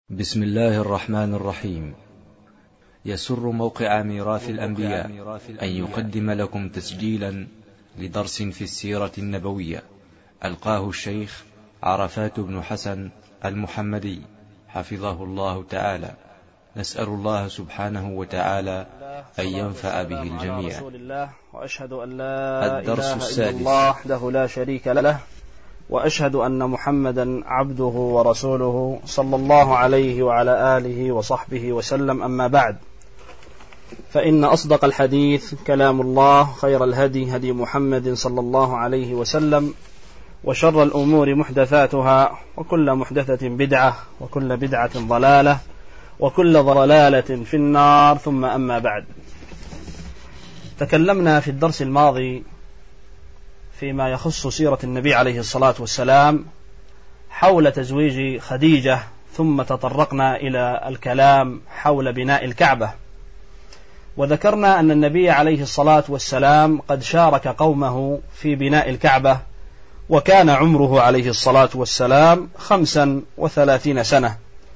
بسم الله الرحمن الرحيم. يسر موقع ميراث الأنبياء أن يقدم لكم تسجيلا لدرس في السيرة النبوية ألقاه الشيخ عرفات بن حسن المحمدي حفظه الله تعالى. نسأل الله سبحانه وتعالى أن ينفع به الجميع. وأشهد أن لا الدرس إله السادس. إلا الله وحده لا شريك له، وأشهد أن محمدا عبده ورسوله صلى الله عليه وعلى آله وصحبه وسلم. أما بعد، فإن أصدق الحديث كلام الله، خير الهدي هدي محمد صلى الله عليه وسلم، وشر الأمور محدثاتها، وكل محدثة بدعة، وكل بدعة ضلالة، وكل ضلالة في النار. ثم أما بعد، تكلمنا في الدرس الماضي فيما يخص سيرة النبي عليه الصلاة والسلام حول تزويج خديجة، ثم تطرقنا إلى الكلام حول بناء الكعبة، وذكرنا أن النبي عليه الصلاة والسلام قد شارك قومه في بناء الكعبة، وكان عمره عليه الصلاة والسلام 35 سنة.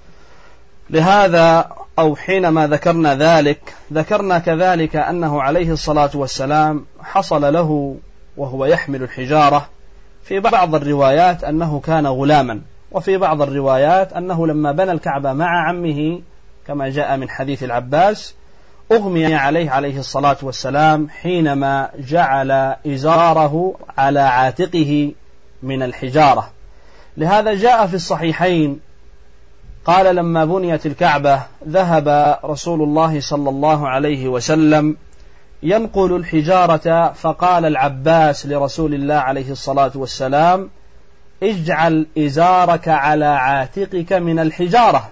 لهذا أو حينما ذكرنا ذلك، ذكرنا كذلك أنه عليه الصلاة والسلام حصل له وهو يحمل الحجارة في بعض الروايات أنه كان غلاما، وفي بعض الروايات أنه لما بنى الكعبة مع عمه كما جاء من حديث العباس أغمي عليه الصلاة والسلام حينما جعل إزاره على عاتقه من الحجارة. لهذا جاء في الصحيحين قال لما بنيت الكعبة ذهب رسول الله صلى الله عليه وسلم ينقل الحجارة، فقال العباس لرسول الله عليه الصلاة والسلام: اجعل إزارك على عاتقك من الحجارة.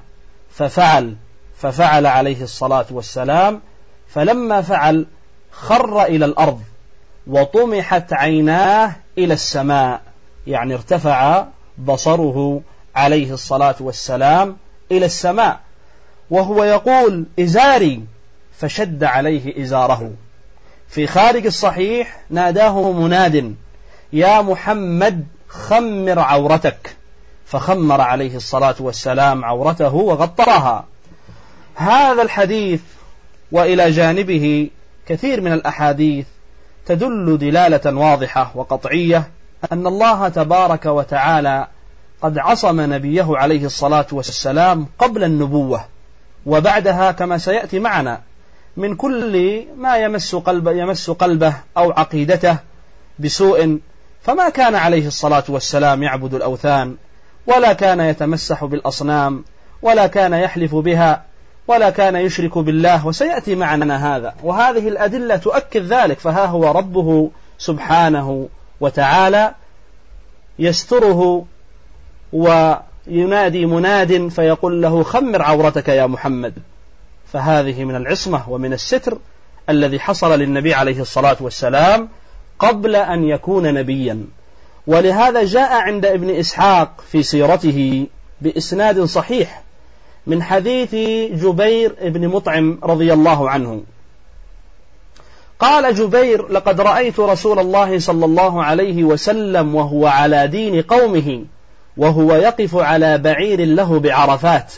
ففعل عليه الصلاة والسلام، فلما فعل خر إلى الأرض وطمحت عيناه إلى السماء، يعني ارتفع بصره عليه الصلاة والسلام إلى السماء وهو يقول: إزاري، فشد عليه إزاره. في خارج الصحيح ناداه مناد: يا محمد خمر عورتك، فخمر عليه الصلاة والسلام عورته وغطاها. هذا الحديث وإلى جانبه كثير من الأحاديث تدل دلالة واضحة وقطعية أن الله تبارك وتعالى قد عصم نبيه عليه الصلاة والسلام قبل النبوة وبعدها كما سيأتي معنا من كل ما يمس قلبه أو عقيدته بسوء. فما كان عليه الصلاة والسلام يعبد الأوثان، ولا كان يتمسح بالأصنام، ولا كان يحلف بها، ولا كان يشرك بالله، وسيأتي معنا هذا، وهذه الأدلة تؤكد ذلك. فها هو ربه سبحانه وتعالى يستره وينادي مناد فيقول له: خمر عورتك يا محمد. فهذه من العصمة ومن الستر الذي حصل للنبي عليه الصلاة والسلام قبل أن يكون نبيا. ولهذا جاء عند ابن إسحاق في سيرته بإسناد صحيح من حديث جبير بن مطعم رضي الله عنه قال جبير: لقد رأيت رسول الله صلى الله عليه وسلم وهو على دين قومه وهو يقف على بعير له بعرفات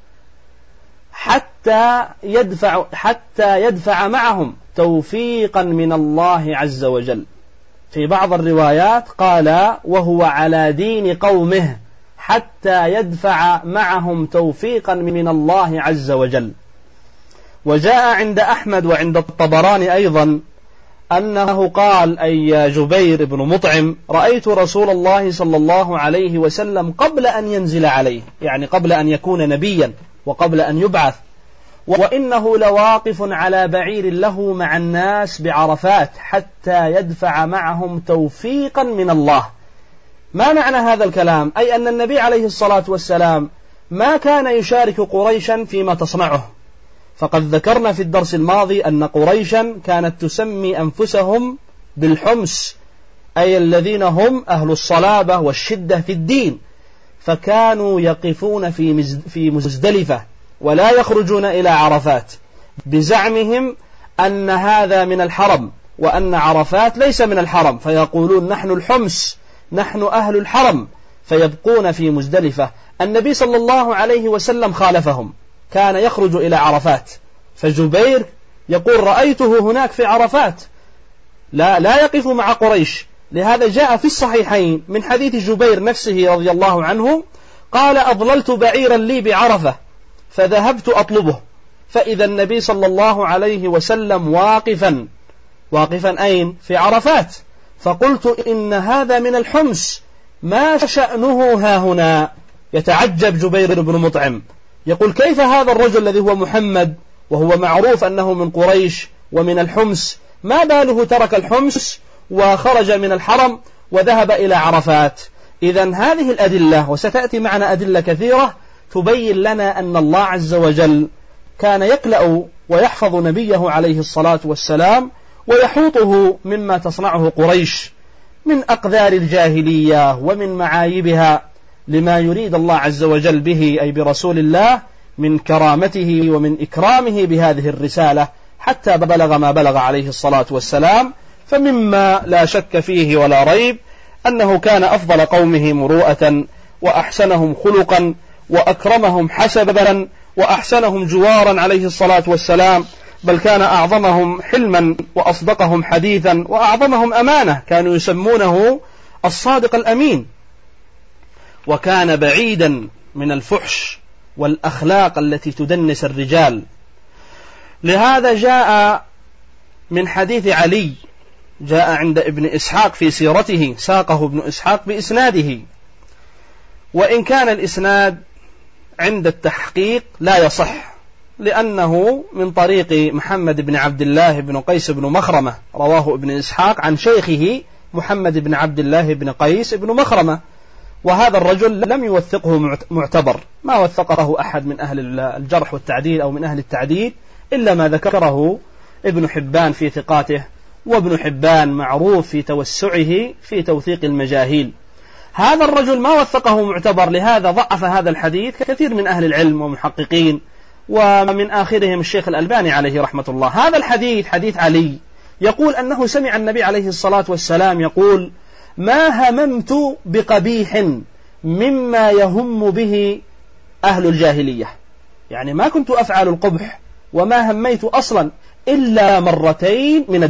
حتى يدفع معهم توفيقا من الله عز وجل. في بعض الروايات قال: وهو على دين قومه حتى يدفع معهم توفيقا من الله عز وجل. وجاء عند أحمد وعند الطبراني أيضا أنه قال: أي يا جبير بن مطعم، رأيت رسول الله صلى الله عليه وسلم قبل أن ينزل عليه، يعني قبل أن يكون نبيا وقبل أن يبعث، وإنه لواقف على بعير له مع الناس بعرفات حتى يدفع معهم توفيقا من الله. ما معنى هذا الكلام؟ أي أن النبي عليه الصلاة والسلام ما كان يشارك قريشا فيما تصنعه. فقد ذكرنا في الدرس الماضي أن قريشا كانت تسمي أنفسهم بالحمس، أي الذين هم أهل الصلابة والشدة في الدين، فكانوا يقفون في مزدلفة ولا يخرجون إلى عرفات بزعمهم أن هذا من الحرم وأن عرفات ليس من الحرم، فيقولون: نحن الحمس، نحن أهل الحرم، فيبقون في مزدلفة. النبي صلى الله عليه وسلم خالفهم، كان يخرج إلى عرفات، فجبير يقول رأيته هناك في عرفات لا يقف مع قريش. لهذا جاء في الصحيحين من حديث جبير نفسه رضي الله عنه قال أضللت بعيرا لي بعرفة فذهبت أطلبه، فإذا النبي صلى الله عليه وسلم واقفا أين؟ في عرفات. فقلت إن هذا من الحمص، ما شأنه ها هنا؟ يتعجب جبير بن مطعم، يقول كيف هذا الرجل الذي هو محمد وهو معروف أنه من قريش ومن الحمص، ما باله ترك الحمص وخرج من الحرم وذهب إلى عرفات؟ إذن هذه الأدلة، وستأتي معنا أدلة كثيرة تبين لنا أن الله عز وجل كان يكلأ ويحفظ نبيه عليه الصلاة والسلام ويحوطه مما تصنعه قريش من أقذار الجاهلية ومن معايبها، لما يريد الله عز وجل به أي برسول الله من كرامته ومن إكرامه بهذه الرسالة حتى بلغ ما بلغ عليه الصلاة والسلام. فمما لا شك فيه ولا ريب أنه كان أفضل قومه مروءة وأحسنهم خلقا وأكرمهم حسبا وأحسنهم جوارا عليه الصلاة والسلام، بل كان أعظمهم حلما وأصدقهم حديثا وأعظمهم أمانة، كانوا يسمونه الصادق الأمين، وكان بعيدا من الفحش والأخلاق التي تدنس الرجال. لهذا جاء من حديث علي، جاء عند ابن إسحاق في سيرته، ساقه ابن إسحاق بإسناده، وإن كان الإسناد عند التحقيق لا يصح، لأنه من طريق محمد بن عبد الله بن قيس بن مخرمة، رواه ابن إسحاق عن شيخه محمد بن عبد الله بن قيس بن مخرمة، وهذا الرجل لم يوثقه معتبر، ما وثقه أحد من أهل الجرح والتعديل أو من أهل التعديل إلا ما ذكره ابن حبان في ثقاته، وابن حبان معروف في توسعه في توثيق المجاهيل. هذا الرجل ما وثقه معتبر، لهذا ضعف هذا الحديث كثير من أهل العلم ومحققين، ومن آخرهم الشيخ الألباني عليه رحمة الله. هذا الحديث حديث علي يقول أنه سمع النبي عليه الصلاة والسلام يقول ما هممت بقبيح مما يهم به أهل الجاهلية، يعني ما كنت أفعل القبح وما هميت أصلا إلا مرتين من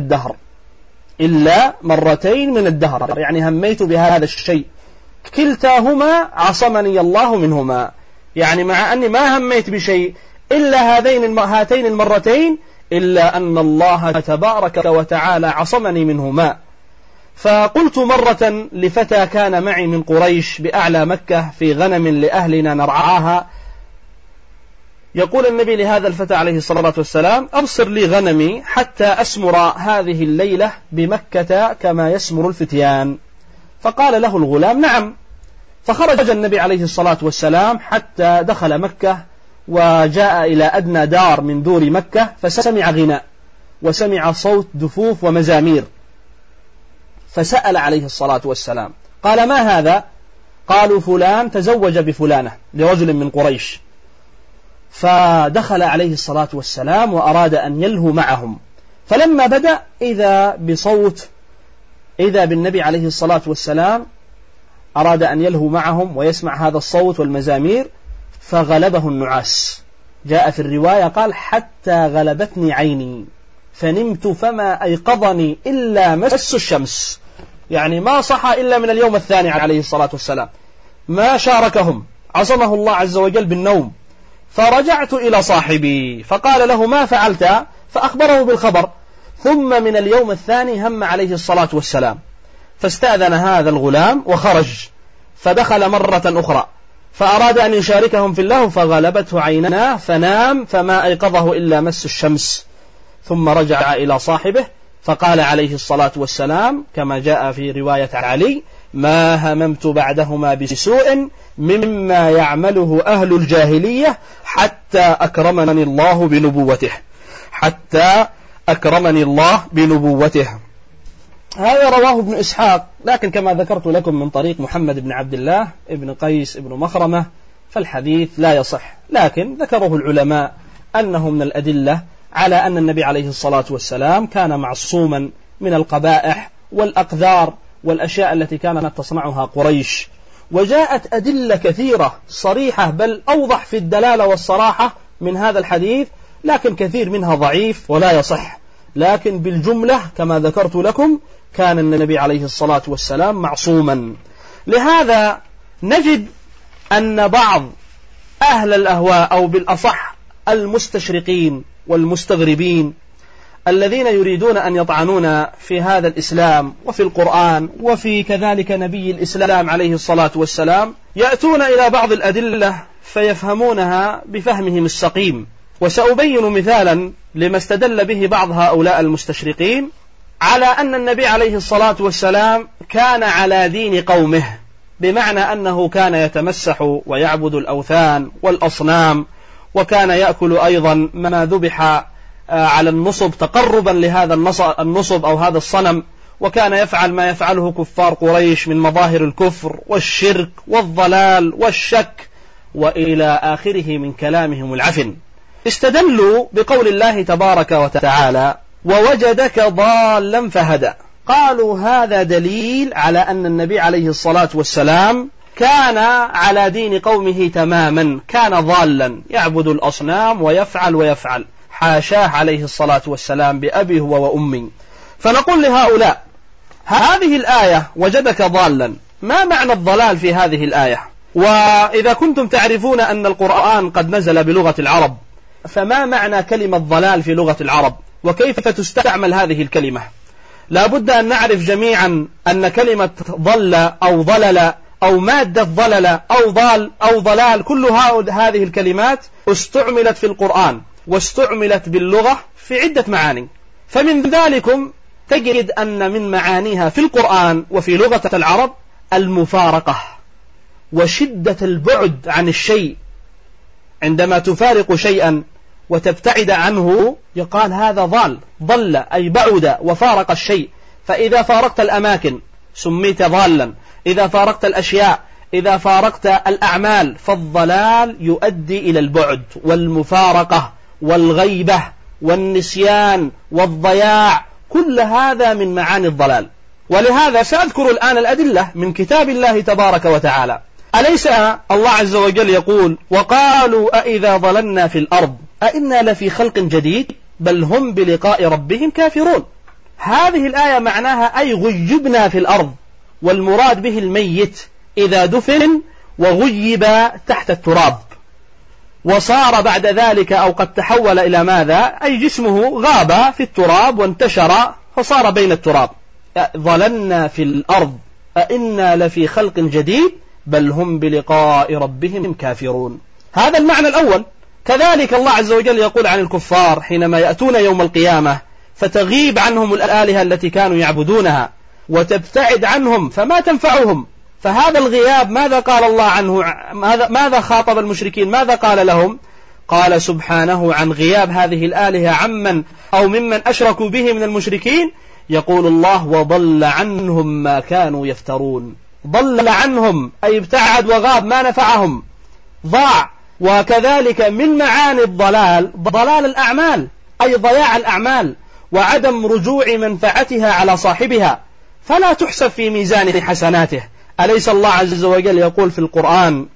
الدهر، يعني هميت بهذا الشيء كلتاهما عصمني الله منهما، يعني مع أني ما هميت بشيء إلا هاتين المرتين إلا أن الله تبارك وتعالى عصمني منهما. فقلت مرة لفتى كان معي من قريش بأعلى مكة في غنم لأهلنا نرعاها، يقول النبي لهذا الفتى عليه الصلاة والسلام أبصر لي غنمي حتى أسمر هذه الليلة بمكة كما يسمر الفتيان. فقال له الغلام نعم. فخرج النبي عليه الصلاة والسلام حتى دخل مكة وجاء إلى أدنى دار من دور مكة، فسمع غناء وسمع صوت دفوف ومزامير، فسأل عليه الصلاة والسلام قال ما هذا؟ قالوا فلان تزوج بفلانة لرجل من قريش. فدخل عليه الصلاة والسلام وأراد أن يلهو معهم، فلما بدأ إذا بالنبي عليه الصلاة والسلام أراد أن يلهو معهم ويسمع هذا الصوت والمزامير، فغلبه النعاس. جاء في الرواية قال حتى غلبتني عيني فنمت فما أيقظني إلا مس الشمس، يعني ما صحى إلا من اليوم الثاني عليه الصلاة والسلام، ما شاركهم، عصمه الله عز وجل بالنوم. فرجعت إلى صاحبي فقال له ما فعلت؟ فأخبره بالخبر. ثم من اليوم الثاني هم عليه الصلاة والسلام، فاستأذن هذا الغلام وخرج، فدخل مرة أخرى فأراد أن يشاركهم في اللهو، فغلبته عيناه فنام فما أيقظه إلا مس الشمس. ثم رجع إلى صاحبه فقال عليه الصلاة والسلام كما جاء في رواية علي ما هممت بعدهما بسوء مما يعمله أهل الجاهلية حتى أكرمني الله بنبوته. هذا رواه ابن إسحاق، لكن كما ذكرت لكم من طريق محمد بن عبد الله ابن قيس ابن مخرمة، فالحديث لا يصح، لكن ذكره العلماء أنه من الأدلة على أن النبي عليه الصلاة والسلام كان معصوما من القبائح والأقذار والأشياء التي كانت تصنعها قريش. وجاءت أدلة كثيرة صريحة بل أوضح في الدلالة والصراحة من هذا الحديث، لكن كثير منها ضعيف ولا يصح. لكن بالجملة كما ذكرت لكم كان النبي عليه الصلاة والسلام معصوما. لهذا نجد أن بعض أهل الأهواء أو بالأصح المستشرقين والمستغربين الذين يريدون أن يطعنون في هذا الإسلام وفي القرآن وفي كذلك نبي الإسلام عليه الصلاة والسلام يأتون إلى بعض الأدلة فيفهمونها بفهمهم السقيم. وسأبين مثالا لما استدل به بعض هؤلاء المستشرقين على أن النبي عليه الصلاة والسلام كان على دين قومه، بمعنى أنه كان يتمسح ويعبد الأوثان والأصنام، وكان يأكل أيضا ما ذبح على النصب تقربا لهذا النصب أو هذا الصنم، وكان يفعل ما يفعله كفار قريش من مظاهر الكفر والشرك والضلال والشك وإلى آخره من كلامهم العفن. استدلوا بقول الله تبارك وتعالى ووجدك ضالا فهدى، قالوا هذا دليل على أن النبي عليه الصلاة والسلام كان على دين قومه تماما، كان ضالا يعبد الأصنام ويفعل حاشاه عليه الصلاة والسلام بأبي هو وأمي. فنقول لهؤلاء هذه الآية وجدك ضالا، ما معنى الضلال في هذه الآية؟ وإذا كنتم تعرفون أن القرآن قد نزل بلغة العرب، فما معنى كلمة ضلال في لغة العرب وكيف تستعمل هذه الكلمة؟ لا بد أن نعرف جميعا أن كلمة ضل أو ضلل أو مادة ضلل أو ضال أو ضلال كل هذه الكلمات استعملت في القرآن واستعملت باللغة في عدة معاني. فمن ذلكم تجد أن من معانيها في القرآن وفي لغة العرب المفارقة وشدة البعد عن الشيء. عندما تفارق شيئا وتبتعد عنه يقال هذا ضل أي بعد وفارق الشيء. فإذا فارقت الأماكن سميت ضالا، إذا فارقت الأشياء، إذا فارقت الأعمال، فالضلال يؤدي إلى البعد والمفارقة والغيبة والنسيان والضياع، كل هذا من معاني الضلال. ولهذا سأذكر الآن الأدلة من كتاب الله تبارك وتعالى. أليس الله عز وجل يقول وقالوا أإذا ضللنا في الأرض أإنا لفي خلق جديد بل هم بلقاء ربهم كافرون. هذه الآية معناها أي غيبنا في الأرض، والمراد به الميت إذا دفن وغيب تحت التراب وصار بعد ذلك أو قد تحول إلى ماذا؟ أي جسمه غاب في التراب وانتشر فصار بين التراب. ضللنا في الأرض أإنا لفي خلق جديد بل هم بلقاء ربهم كافرون. هذا المعنى الأول. كذلك الله عز وجل يقول عن الكفار حينما يأتون يوم القيامة فتغيب عنهم الآلهة التي كانوا يعبدونها وتبتعد عنهم فما تنفعهم. فهذا الغياب ماذا قال الله عنه؟ ماذا خاطب المشركين؟ ماذا قال لهم؟ قال سبحانه عن غياب هذه الآلهة عمن أو ممن أشركوا به من المشركين، يقول الله وضل عنهم ما كانوا يفترون. ضل عنهم أي ابتعد وغاب، ما نفعهم، ضاع. وكذلك من معاني الضلال ضلال الأعمال، أي ضياع الأعمال وعدم رجوع منفعتها على صاحبها، فلا تحسب في ميزان حسناته. أليس الله عز وجل يقول في القرآن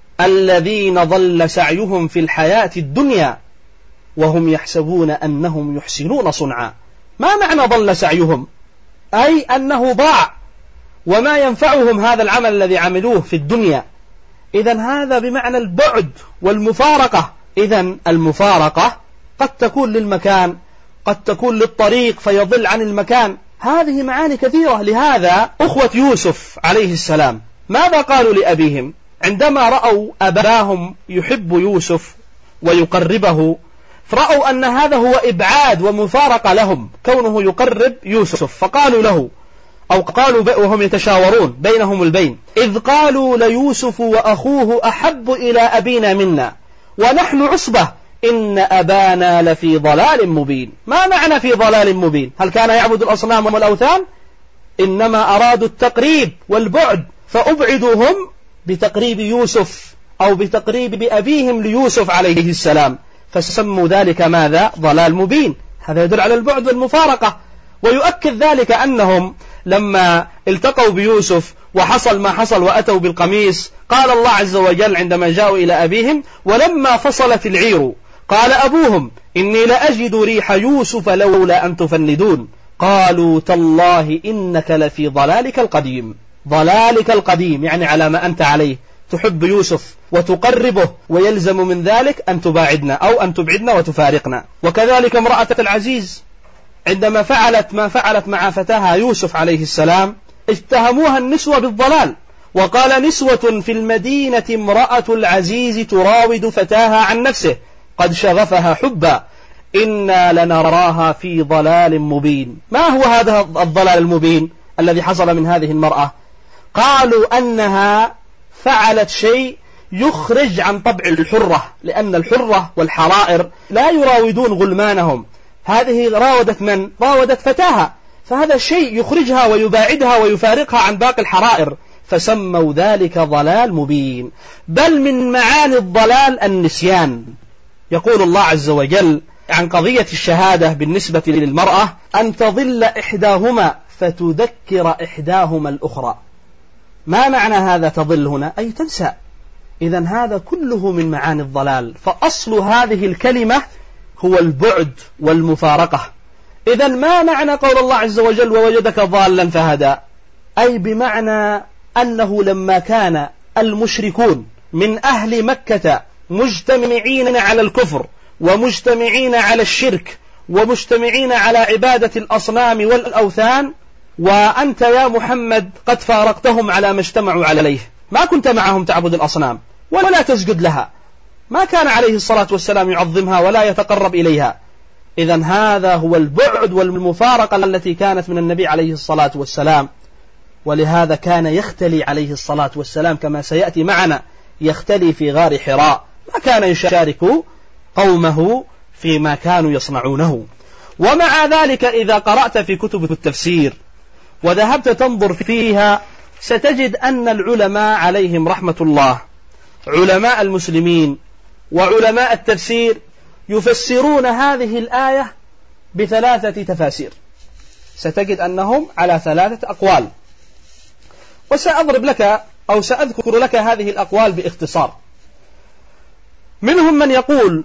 الذين ضل سعيهم في الحياة الدنيا وهم يحسبون أنهم يحسنون صنعا. ما معنى ضل سعيهم؟ أي أنه ضاع وما ينفعهم هذا العمل الذي عملوه في الدنيا. إذن هذا بمعنى البعد والمفارقة. إذن المفارقة قد تكون للمكان، قد تكون للطريق فيضل عن المكان، هذه معاني كثيرة. لهذا أخوة يوسف عليه السلام ماذا قالوا لأبيهم عندما رأوا أباهم يحب يوسف ويقربه؟ فرأوا أن هذا هو إبعاد ومفارقة لهم كونه يقرب يوسف، فقالوا له أو قالوا وهم يتشاورون بينهم البين إذ قالوا ليوسف وأخوه أحب إلى أبينا منا ونحن عصبة إن أبانا لفي ضلال مبين. ما معنى في ضلال مبين؟ هل كان يعبد الأصنام والأوثان؟ إنما أرادوا التقريب والبعد، فأبعدوهم بتقريب يوسف أو بتقريب أبيهم ليوسف عليه السلام، فسموا ذلك ماذا؟ ضلال مبين. هذا يدل على البعد والمفارقة. ويؤكد ذلك أنهم لما التقوا بيوسف وحصل ما حصل وأتوا بالقميص، قال الله عز وجل عندما جاءوا إلى أبيهم: ولما فصلت العير قال أبوهم إني لأجد ريح يوسف لولا أن تفندون قالوا تالله إنك لفي ضلالك القديم. ضلالك القديم يعني على ما أنت عليه، تحب يوسف وتقربه، ويلزم من ذلك أن تباعدنا أو أن تبعدنا وتفارقنا. وكذلك امرأة العزيز عندما فعلت ما فعلت مع فتاها يوسف عليه السلام اتهموها النسوة بالضلال، وقال: نسوة في المدينة امرأة العزيز تراود فتاها عن نفسه قد شغفها حبا إنا لنراها في ضلال مبين. ما هو هذا الضلال المبين الذي حصل من هذه المرأة؟ قالوا أنها فعلت شيء يخرج عن طبع الحرة، لأن الحرة والحرائر لا يراودون غلمانهم. هذه راودت من؟ راودت فتاها، فهذا شيء يخرجها ويباعدها ويفارقها عن باقي الحرائر، فسموا ذلك ضلال مبين. بل من معاني الضلال النسيان. يقول الله عز وجل عن قضية الشهادة بالنسبة للمرأة: أن تضل إحداهما فتذكر إحداهما الأخرى. ما معنى هذا تضل هنا؟ أي تنسى. إذن هذا كله من معاني الضلال، فأصل هذه الكلمة هو البعد والمفارقة. إذن ما معنى قول الله عز وجل: ووجدك ضالا فهدى؟ أي بمعنى أنه لما كان المشركون من أهل مكة مجتمعين على الكفر ومجتمعين على الشرك ومجتمعين على عبادة الأصنام والأوثان، وأنت يا محمد قد فارقتهم على ما اجتمعوا عليه، ما كنت معهم تعبد الأصنام ولا تسجد لها، ما كان عليه الصلاة والسلام يعظمها ولا يتقرب إليها. إذن هذا هو البعد والمفارقة التي كانت من النبي عليه الصلاة والسلام. ولهذا كان يختلي عليه الصلاة والسلام كما سيأتي معنا، يختلي في غار حراء، ما كان يشارك قومه فيما كانوا يصنعونه. ومع ذلك إذا قرأت في كتب التفسير وذهبت تنظر فيها ستجد أن العلماء عليهم رحمة الله، علماء المسلمين وعلماء التفسير، يفسرون هذه الآية بثلاثة تفاسير. ستجد أنهم على ثلاثة أقوال، وسأضرب لك أو سأذكر لك هذه الأقوال باختصار. منهم من يقول: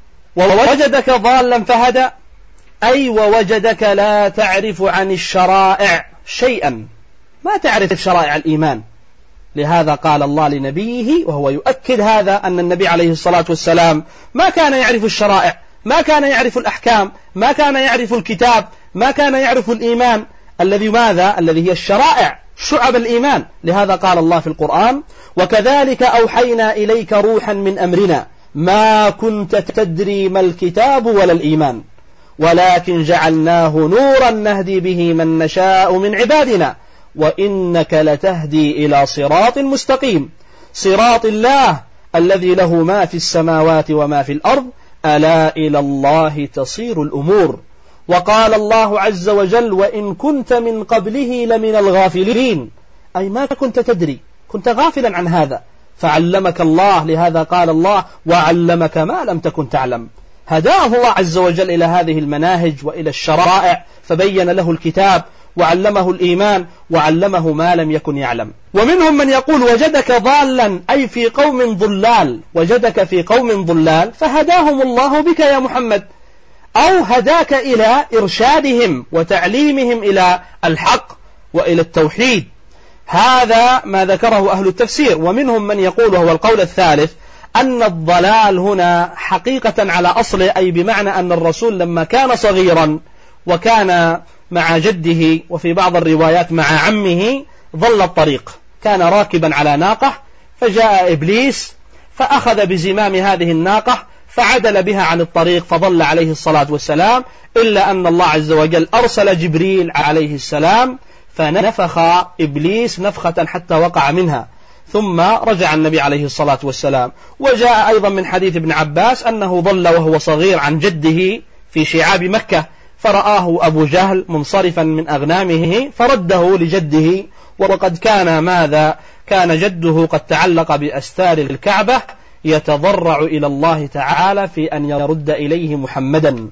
ووجدك ضالا فهدى، أي ووجدك لا تعرف عن الشرائع شيئا، ما تعرف شرائع الإيمان. لهذا قال الله لنبيه وهو يؤكد هذا، أن النبي عليه الصلاة والسلام ما كان يعرف الشرائع، ما كان يعرف الأحكام، ما كان يعرف الكتاب، ما كان يعرف الإيمان الذي ماذا؟ الذي هي الشرائع، شعب الإيمان. لهذا قال الله في القرآن: وكذلك أوحينا إليك روحا من أمرنا ما كنت تدري ما الكتاب ولا الإيمان ولكن جعلناه نورا نهدي به من نشاء من عبادنا وإنك لتهدي إلى صراط مستقيم صراط الله الذي له ما في السماوات وما في الأرض ألا إلى الله تصير الأمور. وقال الله عز وجل: وإن كنت من قبله لمن الغافلين، أي ما كنت تدري، كنت غافلا عن هذا فعلمك الله. لهذا قال الله: وعلمك ما لم تكن تعلم. هداه الله عز وجل إلى هذه المناهج وإلى الشرائع، فبين له الكتاب وعلمه الإيمان وعلمه ما لم يكن يعلم. ومنهم من يقول: وجدك ضالا، أي في قوم ضلال، وجدك في قوم ضلال فهداهم الله بك يا محمد، أو هداك إلى إرشادهم وتعليمهم إلى الحق وإلى التوحيد. هذا ما ذكره أهل التفسير. ومنهم من يقول، وهو القول الثالث، أن الضلال هنا حقيقة على أصله، أي بمعنى أن الرسول لما كان صغيرا وكان مع جده وفي بعض الروايات مع عمه ضل الطريق، كان راكبا على ناقة فجاء إبليس فأخذ بزمام هذه الناقة فعدل بها عن الطريق فضل عليه الصلاة والسلام، إلا أن الله عز وجل أرسل جبريل عليه السلام فنفخ إبليس نفخة حتى وقع منها، ثم رجع النبي عليه الصلاة والسلام. وجاء أيضا من حديث ابن عباس أنه ضل وهو صغير عن جده في شعاب مكة، فرآه أبو جهل منصرفا من أغنامه فرده لجده، وقد كان ماذا؟ كان جده قد تعلق بأستار الكعبة يتضرع إلى الله تعالى في أن يرد إليه محمدا.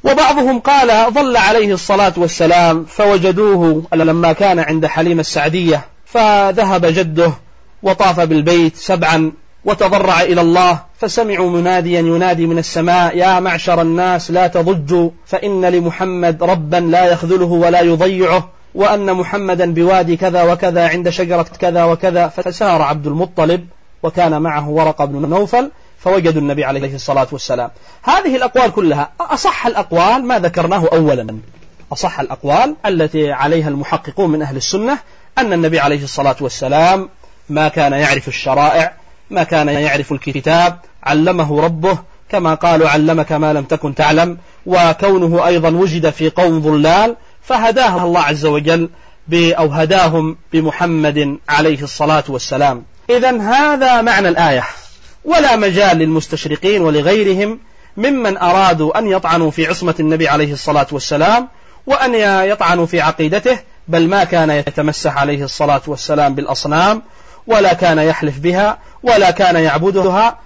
وبعضهم قال ظل عليه الصلاة والسلام فوجدوه لما كان عند حليمة السعدية، فذهب جده وطاف بالبيت 7 وتضرع إلى الله، فسمعوا مناديا ينادي من السماء: يا معشر الناس لا تضجوا، فإن لمحمد ربا لا يخذله ولا يضيعه، وأن محمدا بوادي كذا وكذا عند شجرة كذا وكذا. فسار عبد المطلب وكان معه ورقة بن نوفل فوجدوا النبي عليه الصلاة والسلام. هذه الأقوال كلها أصح الأقوال ما ذكرناه أولا، أصح الأقوال التي عليها المحققون من أهل السنة أن النبي عليه الصلاة والسلام ما كان يعرف الشرائع، ما كان يعرف الكتاب، علمه ربه كما قالوا علمك ما لم تكن تعلم، وكونه أيضا وجد في قوم ضلال فهداه الله عز وجل أو هداهم بمحمد عليه الصلاة والسلام. إذن هذا معنى الآية، ولا مجال للمستشرقين ولغيرهم ممن أرادوا أن يطعنوا في عصمة النبي عليه الصلاة والسلام وأن يطعنوا في عقيدته، بل ما كان يتمسح عليه الصلاة والسلام بالأصنام، ولا كان يحلف بها، ولا كان يعبدها.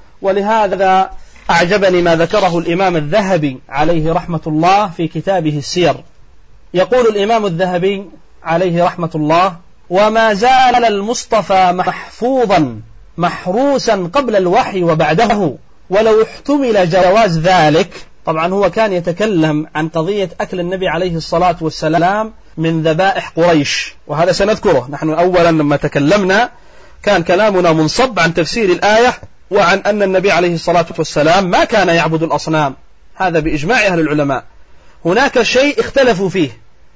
ولهذا أعجبني ما ذكره الإمام الذهبي عليه رحمة الله في كتابه السير. يقول الإمام الذهبي عليه رحمة الله: وما زال المصطفى محفوظا محروسا قبل الوحي وبعده، ولو احتمل جواز ذلك. طبعا هو كان يتكلم عن قضية أكل النبي عليه الصلاة والسلام من ذبائح قريش، وهذا سنذكره. نحن أولا لما تكلمنا كان كلامنا منصب عن تفسير الآية وعن أن النبي عليه الصلاة والسلام ما كان يعبد الأصنام، هذا بإجماع أهل العلماء. هناك شيء اختلفوا فيه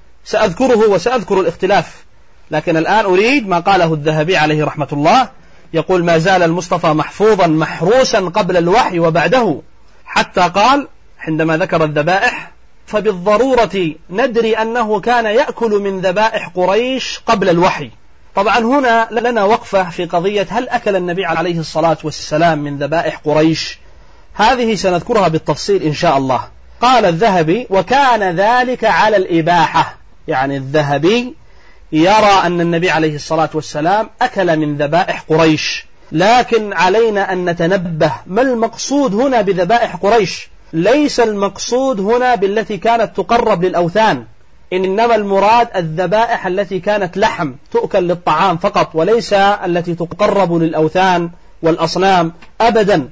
سأذكره وسأذكر الاختلاف، لكن الآن أريد ما قاله الذهبي عليه رحمة الله. يقول: ما زال المصطفى محفوظا محروسا قبل الوحي وبعده، حتى قال عندما ذكر الذبائح: فبالضرورة ندري أنه كان يأكل من ذبائح قريش قبل الوحي. طبعا هنا لنا وقفة في قضية هل أكل النبي عليه الصلاة والسلام من ذبائح قريش، هذه سنذكرها بالتفصيل إن شاء الله. قال الذهبي: وكان ذلك على الإباحة، يعني الذهبي يرى أن النبي عليه الصلاة والسلام أكل من ذبائح قريش، لكن علينا أن نتنبه ما المقصود هنا بذبائح قريش. ليس المقصود هنا بالتي كانت تقرب للأوثان، إنما المراد الذبائح التي كانت لحم تؤكل للطعام فقط، وليس التي تقرب للأوثان والأصنام أبدا،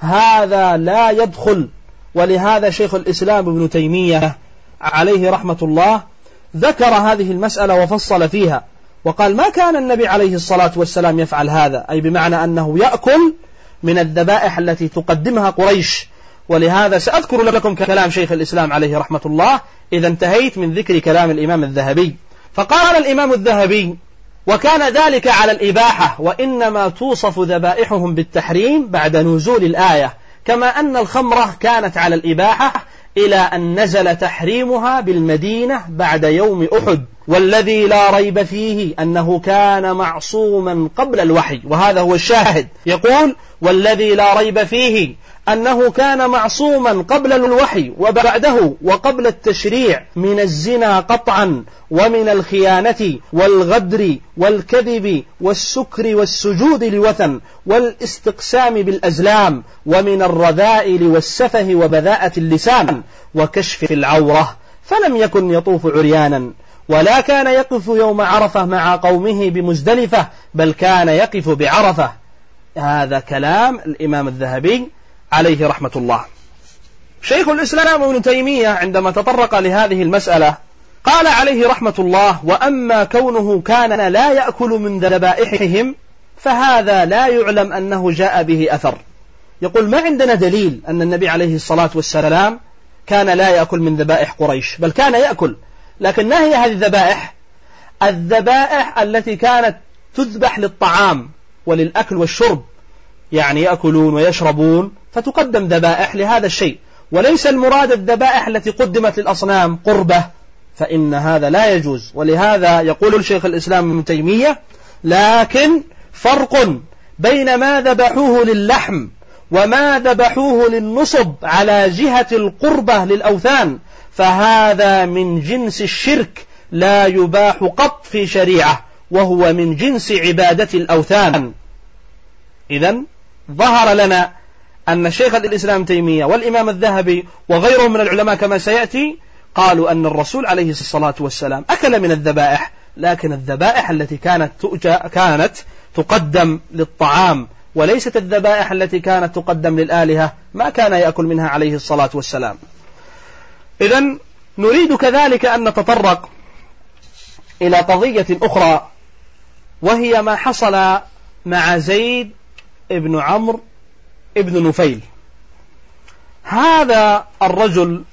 هذا لا يدخل. ولهذا شيخ الإسلام ابن تيمية عليه رحمة الله ذكر هذه المسألة وفصل فيها وقال: ما كان النبي عليه الصلاة والسلام يفعل هذا، أي بمعنى أنه يأكل من الذبائح التي تقدمها قريش. ولهذا سأذكر لكم كلام شيخ الإسلام عليه رحمة الله إذا انتهيت من ذكر كلام الإمام الذهبي. فقال الإمام الذهبي: وكان ذلك على الإباحة، وإنما توصف ذبائحهم بالتحريم بعد نزول الآية، كما أن الخمرة كانت على الإباحة إلى أن نزل تحريمها بالمدينة بعد يوم أحد، والذي لا ريب فيه أنه كان معصوما قبل الوحي. وهذا هو الشاهد، يقول: والذي لا ريب فيه أنه كان معصوما قبل الوحي وبعده وقبل التشريع من الزنا قطعا، ومن الخيانة والغدر والكذب والسكر والسجود لوثن والاستقسام بالأزلام، ومن الرذائل والسفه وبذاءة اللسان وكشف العورة، فلم يكن يطوف عريانا، ولا كان يقف يوم عرفة مع قومه بمزدلفة، بل كان يقف بعرفة. هذا كلام الإمام الذهبي عليه رحمة الله. شيخ الإسلام ابن تيمية عندما تطرق لهذه المسألة قال عليه رحمة الله: وأما كونه كان لا يأكل من ذبائحهم فهذا لا يعلم أنه جاء به أثر. يقول: ما عندنا دليل أن النبي عليه الصلاة والسلام كان لا يأكل من ذبائح قريش، بل كان يأكل. لكن ما هي هذه الذبائح؟ الذبائح التي كانت تذبح للطعام وللأكل والشرب، يعني يأكلون ويشربون فتقدم ذبائح لهذا الشيء، وليس المراد الذبائح التي قدمت للأصنام قربة، فإن هذا لا يجوز. ولهذا يقول الشيخ الإسلام ابن تيمية: لكن فرق بين ما ذبحوه للحم وما ذبحوه للنصب على جهة القربة للأوثان، فهذا من جنس الشرك لا يباح قط في شريعة، وهو من جنس عبادة الأوثان. إذن ظهر لنا أن شيخ الإسلام تيمية والإمام الذهبي وغيرهم من العلماء كما سيأتي قالوا أن الرسول عليه الصلاة والسلام أكل من الذبائح، لكن الذبائح التي كانت تقدم للطعام وليست الذبائح التي كانت تقدم للآلهة ما كان يأكل منها عليه الصلاة والسلام. إذن نريد كذلك أن نتطرق إلى قضية أخرى، وهي ما حصل مع زيد ابن عمرو ابن نفيل. هذا الرجل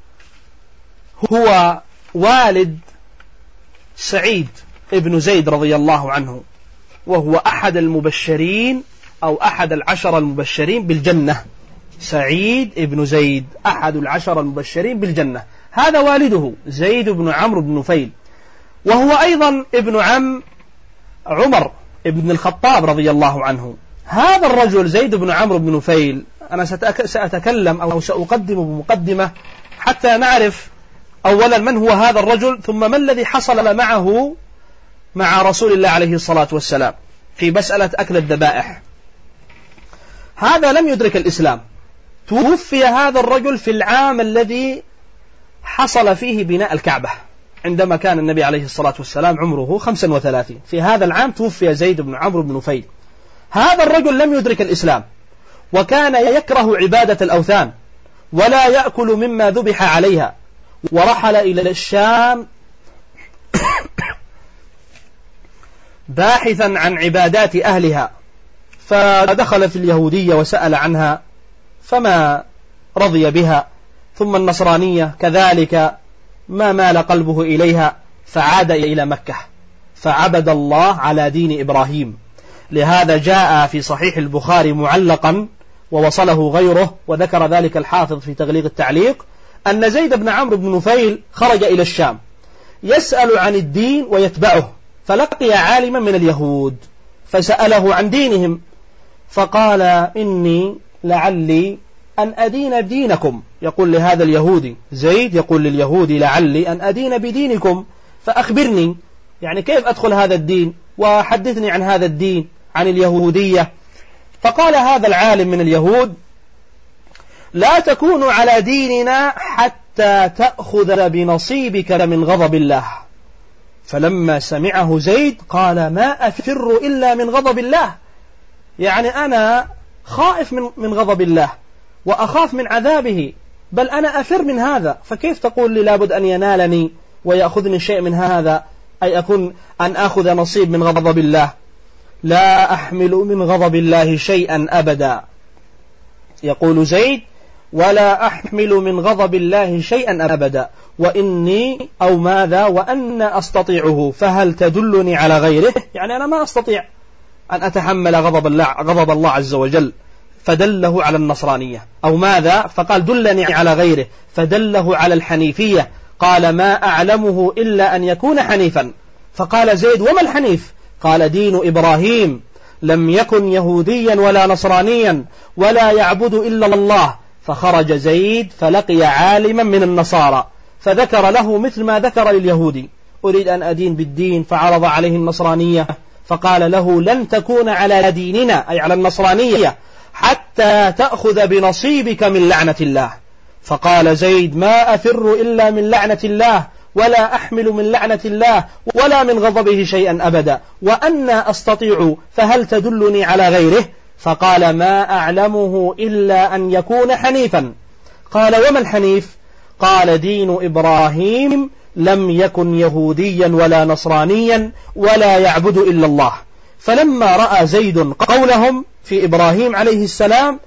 هو والد سعيد ابن زيد رضي الله عنه، وهو أحد المبشرين أو أحد العشر المبشرين بالجنة. سعيد ابن زيد أحد العشر المبشرين بالجنة، هذا والده زيد بن عمرو بن نفيل، وهو أيضا ابن عم عمر ابن الخطاب رضي الله عنه. هذا الرجل زيد بن عمرو بن نفيل أنا سأتكلم أو سأقدم بمقدمة حتى نعرف أولا من هو هذا الرجل، ثم ما الذي حصل معه مع رسول الله عليه الصلاة والسلام في مسألة أكل الذبائح. هذا لم يدرك الإسلام، توفي هذا الرجل في العام الذي حصل فيه بناء الكعبة، عندما كان النبي عليه الصلاة والسلام عمره 35. في هذا العام توفي زيد بن عمرو بن نفيل. هذا الرجل لم يدرك الإسلام، وكان يكره عبادة الأوثان ولا يأكل مما ذبح عليها، ورحل إلى الشام باحثا عن عبادات أهلها، فدخل في اليهودية وسأل عنها فما رضي بها، ثم النصرانية كذلك ما مال قلبه إليها، فعاد إلى مكة فعبد الله على دين إبراهيم. لهذا جاء في صحيح البخاري معلقا ووصله غيره، وذكر ذلك الحافظ في تغليق التعليق، أن زيد بن عمرو بن نفيل خرج إلى الشام يسأل عن الدين ويتبعه، فلقي عالما من اليهود فسأله عن دينهم، فقال إني لعلي أن أدين دينكم. يقول لهذا اليهودي، زيد يقول لليهودي لعلي أن أدين بدينكم فأخبرني، يعني كيف أدخل هذا الدين وحدثني عن هذا الدين عن اليهودية. فقال هذا العالم من اليهود لا تكون على ديننا حتى تأخذ بنصيبك من غضب الله. فلما سمعه زيد قال ما أفر إلا من غضب الله، يعني أنا خائف من غضب الله وأخاف من عذابه، بل أنا أفر من هذا، فكيف تقول لي لابد أن ينالني ويأخذني شيء من هذا، أي أكون أن أخذ نصيب من غضب الله. لا أحمل من غضب الله شيئا أبدا، يقول زيد ولا أحمل من غضب الله شيئا أبدا، وإني أو ماذا وأن أستطيعه، فهل تدلني على غيره، يعني أنا ما أستطيع أن أتحمل غضب الله عز وجل، فدله على النصرانية أو ماذا، فقال دلني على غيره، فدله على الحنيفية، قال ما أعلمه إلا أن يكون حنيفا. فقال زيد وما الحنيف؟ قال دين إبراهيم، لم يكن يهوديا ولا نصرانيا ولا يعبد إلا الله. فخرج زيد فلقي عالما من النصارى فذكر له مثل ما ذكر لليهودي، أريد أن أدين بالدين، فعرض عليه النصرانية، فقال له لن تكون على ديننا أي على النصرانية حتى تأخذ بنصيبك من لعنة الله. فقال زيد ما أفر إلا من لعنة الله، ولا أحمل من لعنة الله ولا من غضبه شيئا أبدا، وأنا أستطيع، فهل تدلني على غيره؟ فقال ما أعلمه إلا أن يكون حنيفا. قال وما الحنيف؟ قال دين إبراهيم، لم يكن يهوديا ولا نصرانيا ولا يعبد إلا الله. فلما رأى زيد قولهم في إبراهيم عليه السلام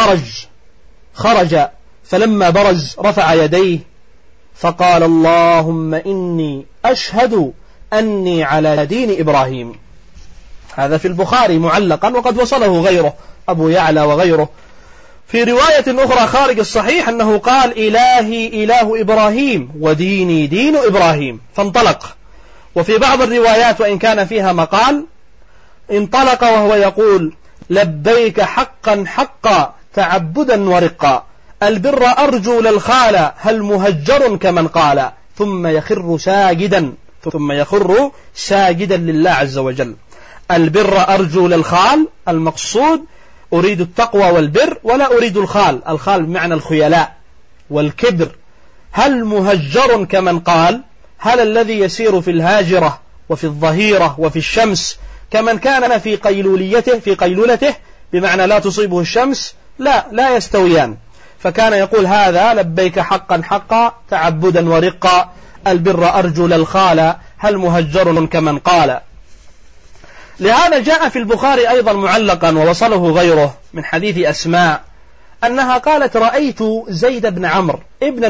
خرج، فلما برز رفع يديه فقال اللهم إني أشهد أني على دين إبراهيم. هذا في البخاري معلقا، وقد وصله غيره أبو يعلى وغيره. في رواية أخرى خارج الصحيح أنه قال إلهي إله إبراهيم وديني دين إبراهيم، فانطلق. وفي بعض الروايات وإن كان فيها مقال انطلق وهو يقول لبيك حقا حقا تعبدا ورقا، البر أرجو للخال هل مهجر كمن قال، ثم يخر ساجدا لله عز وجل. البر أرجو للخال، المقصود أريد التقوى والبر ولا أريد الخال بمعنى الخيلاء والكبر. هل مهجر كمن قال؟ هل الذي يسير في الهاجرة وفي الظهيرة وفي الشمس كمن كان في قيلولته بمعنى لا تصيبه الشمس؟ لا يستويان. فكان يقول هذا لبيك حقا حقا تعبدا ورقا، البر أرجو للخال، هل مهجر كمن قال. لهذا جاء في البخاري أيضا معلقا ووصله غيره من حديث أسماء أنها قالت رأيت زيد بن عمرو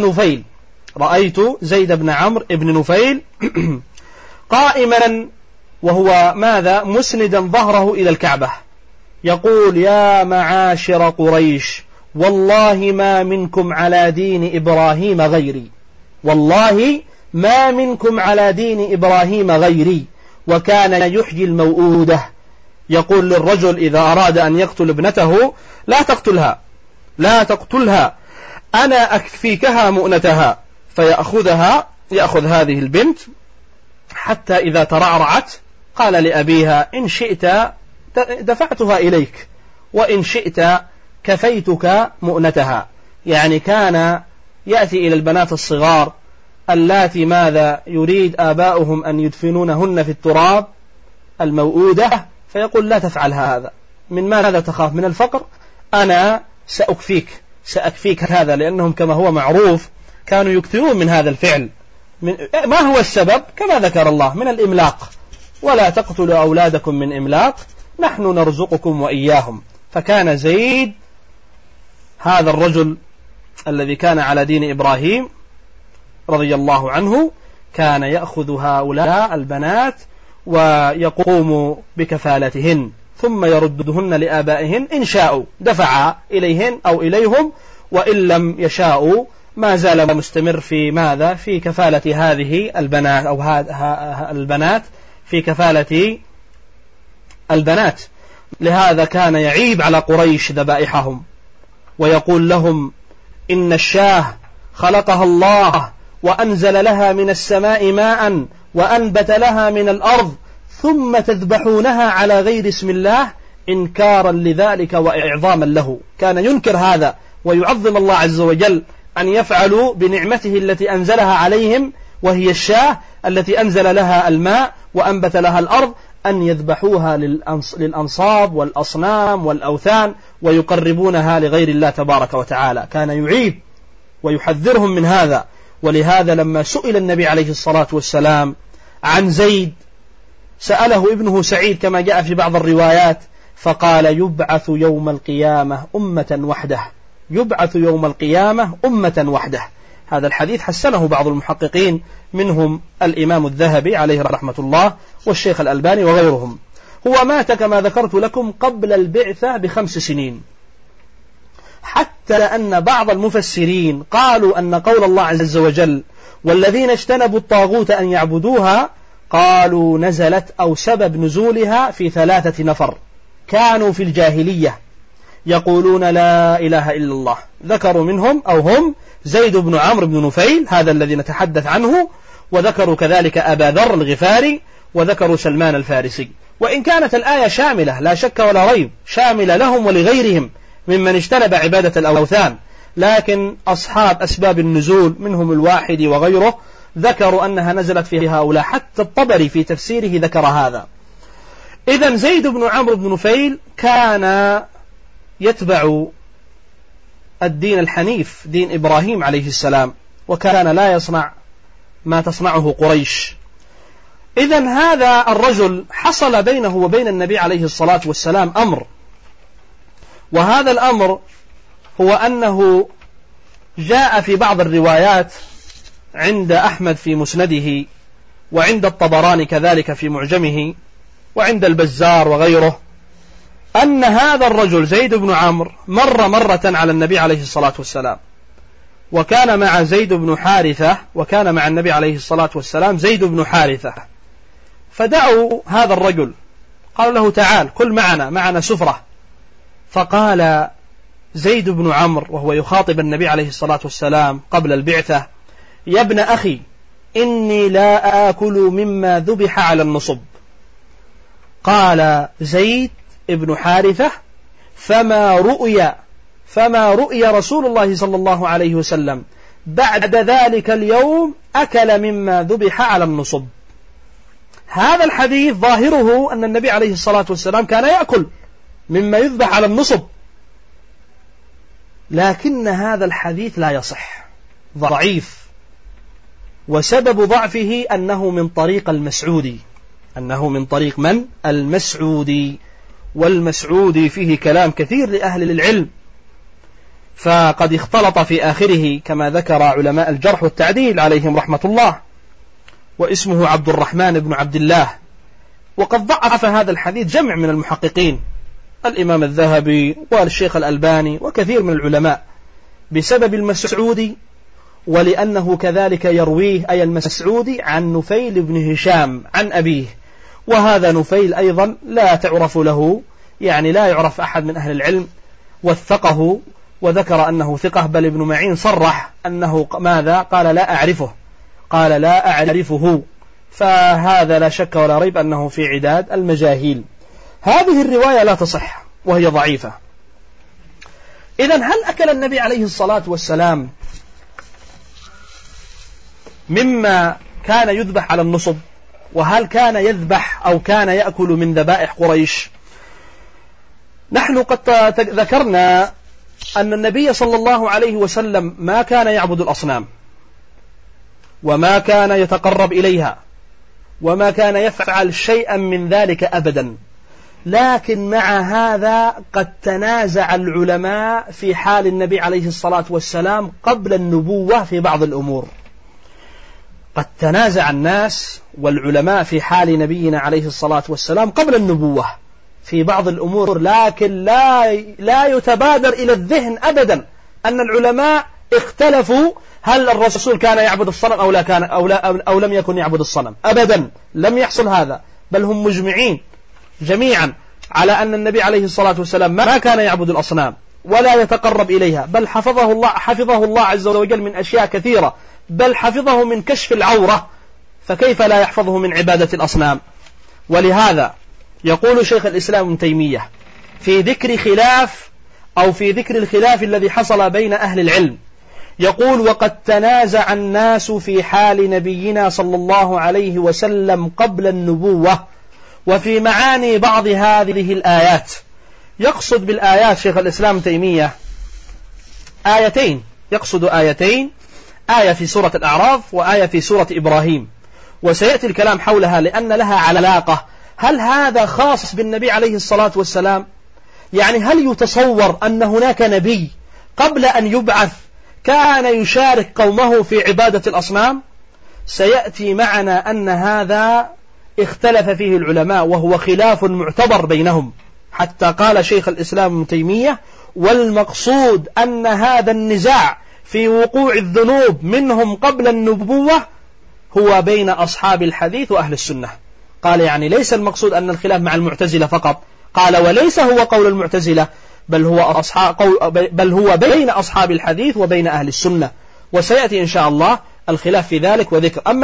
ابن نفيل قائما وهو ماذا؟ مسندا ظهره إلى الكعبة يقول يا معاشر قريش والله ما منكم على دين إبراهيم غيري، وكان يحيي الموؤودة. يقول للرجل إذا أراد أن يقتل ابنته لا تقتلها أنا أكفيكها مؤنتها، يأخذ هذه البنت حتى إذا ترعرعت قال لأبيها إن شئت دفعتها إليك وإن شئت كفيتك مؤنتها. يعني كان يأتي إلى البنات الصغار اللاتي ماذا يريد آباؤهم أن يدفنونهن في التراب الموؤودة، فيقول لا تفعل هذا. من ماذا تخاف؟ من الفقر؟ أنا سأكفيك هذا، لأنهم كما هو معروف كانوا يكثرون من هذا الفعل. ما هو السبب؟ كما ذكر الله من الإملاق، ولا تقتلوا أولادكم من إملاق نحن نرزقكم وإياهم. فكان زيد هذا الرجل الذي كان على دين إبراهيم رضي الله عنه كان يأخذ هؤلاء البنات ويقوم بكفالتهن ثم يردهن لآبائهن، إن شاءوا دفع إليهن أو إليهم، وإن لم يشاءوا ما زال مستمر في ماذا؟ في كفالة هذه البنات أو البنات في كفالة البنات. لهذا كان يعيب على قريش ذبائحهم ويقول لهم إن الشاه خلقها الله وأنزل لها من السماء ماء وأنبت لها من الأرض ثم تذبحونها على غير اسم الله إنكارا لذلك وإعظاما له. كان ينكر هذا ويعظم الله عز وجل أن يفعلوا بنعمته التي أنزلها عليهم، وهي الشاه التي أنزل لها الماء وأنبت لها الأرض، أن يذبحوها للأنصاب والأصنام والأوثان ويقربونها لغير الله تبارك وتعالى. كان يعيب ويحذرهم من هذا. ولهذا لما سئل النبي عليه الصلاة والسلام عن زيد سأله ابنه سعيد كما جاء في بعض الروايات فقال يبعث يوم القيامة أمة وحده. هذا الحديث حسنه بعض المحققين منهم الإمام الذهبي عليه رحمة الله والشيخ الألباني وغيرهم. هو مات كما ذكرت لكم قبل البعثة ب5 سنين، حتى أن بعض المفسرين قالوا أن قول الله عز وجل والذين اجتنبوا الطاغوت أن يعبدوها قالوا نزلت أو سبب نزولها في 3 نفر كانوا في الجاهلية يقولون لا إله إلا الله. ذكروا منهم أو هم زيد بن عمرو بن نفيل هذا الذي نتحدث عنه، وذكروا كذلك أبا ذر الغفاري، وذكروا سلمان الفارسي. وإن كانت الآية شاملة لا شك ولا ريب، شاملة لهم ولغيرهم ممن اجتنب عبادة الأوثان، لكن أصحاب أسباب النزول منهم الواحد وغيره ذكروا أنها نزلت في هؤلاء. حتى الطبري في تفسيره ذكر هذا. إذن زيد بن عمرو بن نفيل كان يتبع الدين الحنيف دين إبراهيم عليه السلام، وكان لا يصنع ما تصنعه قريش. إذن هذا الرجل حصل بينه وبين النبي عليه الصلاة والسلام أمر، وهذا الأمر هو أنه جاء في بعض الروايات عند أحمد في مسنده، وعند الطبراني كذلك في معجمه، وعند البزار وغيره، أن هذا الرجل زيد بن عمرو مر مرة على النبي عليه الصلاة والسلام، وكان مع زيد بن حارثة، وكان مع النبي عليه الصلاة والسلام زيد بن حارثة. فدعوا هذا الرجل قالوا له تعال كل معنا سفرة. فقال زيد بن عمرو وهو يخاطب النبي عليه الصلاة والسلام قبل البعثة يا ابن أخي إني لا آكل مما ذبح على النصب. قال زيد ابن حارثة فما رؤي رسول الله صلى الله عليه وسلم بعد ذلك اليوم أكل مما ذبح على النصب. هذا الحديث ظاهره أن النبي عليه الصلاة والسلام كان يأكل مما يذبح على النصب، لكن هذا الحديث لا يصح، ضعيف، وسبب ضعفه أنه من طريق المسعودي. أنه من طريق من؟ المسعودي، والمسعودي فيه كلام كثير لأهل العلم، فقد اختلط في آخره كما ذكر علماء الجرح والتعديل عليهم رحمة الله، واسمه عبد الرحمن بن عبد الله. وقد ضعف هذا الحديث جمع من المحققين، الإمام الذهبي والشيخ الألباني وكثير من العلماء، بسبب المسعودي، ولأنه كذلك يرويه أي المسعودي عن نفيل بن هشام عن أبيه، وهذا نفيل أيضا لا تعرف له، يعني لا يعرف أحد من أهل العلم وثقه وذكر أنه ثقة، بل ابن معين صرح أنه ماذا؟ قال لا أعرفه، فهذا لا شك ولا ريب أنه في عداد المجاهيل. هذه الرواية لا تصح وهي ضعيفة. إذن هل أكل النبي عليه الصلاة والسلام مما كان يذبح على النصب؟ وهل كان يذبح أو كان يأكل من ذبائح قريش؟ نحن قد ذكرنا أن النبي صلى الله عليه وسلم ما كان يعبد الأصنام، وما كان يتقرب إليها، وما كان يفعل شيئا من ذلك أبدا. لكن مع هذا قد تنازع العلماء في حال النبي عليه الصلاة والسلام قبل النبوة في بعض الأمور. قد تنازع الناس والعلماء في حال نبينا عليه الصلاة والسلام قبل النبوة في بعض الأمور، لكن لا يتبادر إلى الذهن أبدا أن العلماء اختلفوا هل الرسول كان يعبد الصنم أو لا كان أو لم يكن يعبد الصنم. أبدا لم يحصل هذا، بل هم مجمعين جميعا على أن النبي عليه الصلاة والسلام ما كان يعبد الأصنام ولا يتقرب إليها، بل حفظه الله عز وجل من أشياء كثيرة، بل حفظه من كشف العورة، فكيف لا يحفظه من عبادة الأصنام؟ ولهذا يقول شيخ الإسلام ابن تيمية في ذكر الخلاف الذي حصل بين أهل العلم، يقول: وقد تنازع الناس في حال نبينا صلى الله عليه وسلم قبل النبوة وفي معاني بعض هذه الآيات. يقصد بالآيات شيخ الإسلام ابن تيمية آيتين، يقصد آيتين، آية في سورة الأعراف وآية في سورة إبراهيم، وسيأتي الكلام حولها لأن لها علاقة. هل هذا خاص بالنبي عليه الصلاة والسلام؟ يعني هل يتصور أن هناك نبي قبل أن يبعث كان يشارك قومه في عبادة الأصنام؟ سيأتي معنا أن هذا اختلف فيه العلماء، وهو خلاف معتبر بينهم، حتى قال شيخ الإسلام ابن تيمية: والمقصود أن هذا النزاع في وقوع الذنوب منهم قبل النبوة هو بين أصحاب الحديث وأهل السنة. قال يعني ليس المقصود أن الخلاف مع المعتزلة فقط، قال وليس هو قول المعتزلة، بل هو بين أصحاب الحديث وبين أهل السنة، وسيأتي إن شاء الله الخلاف في ذلك وذكر. أما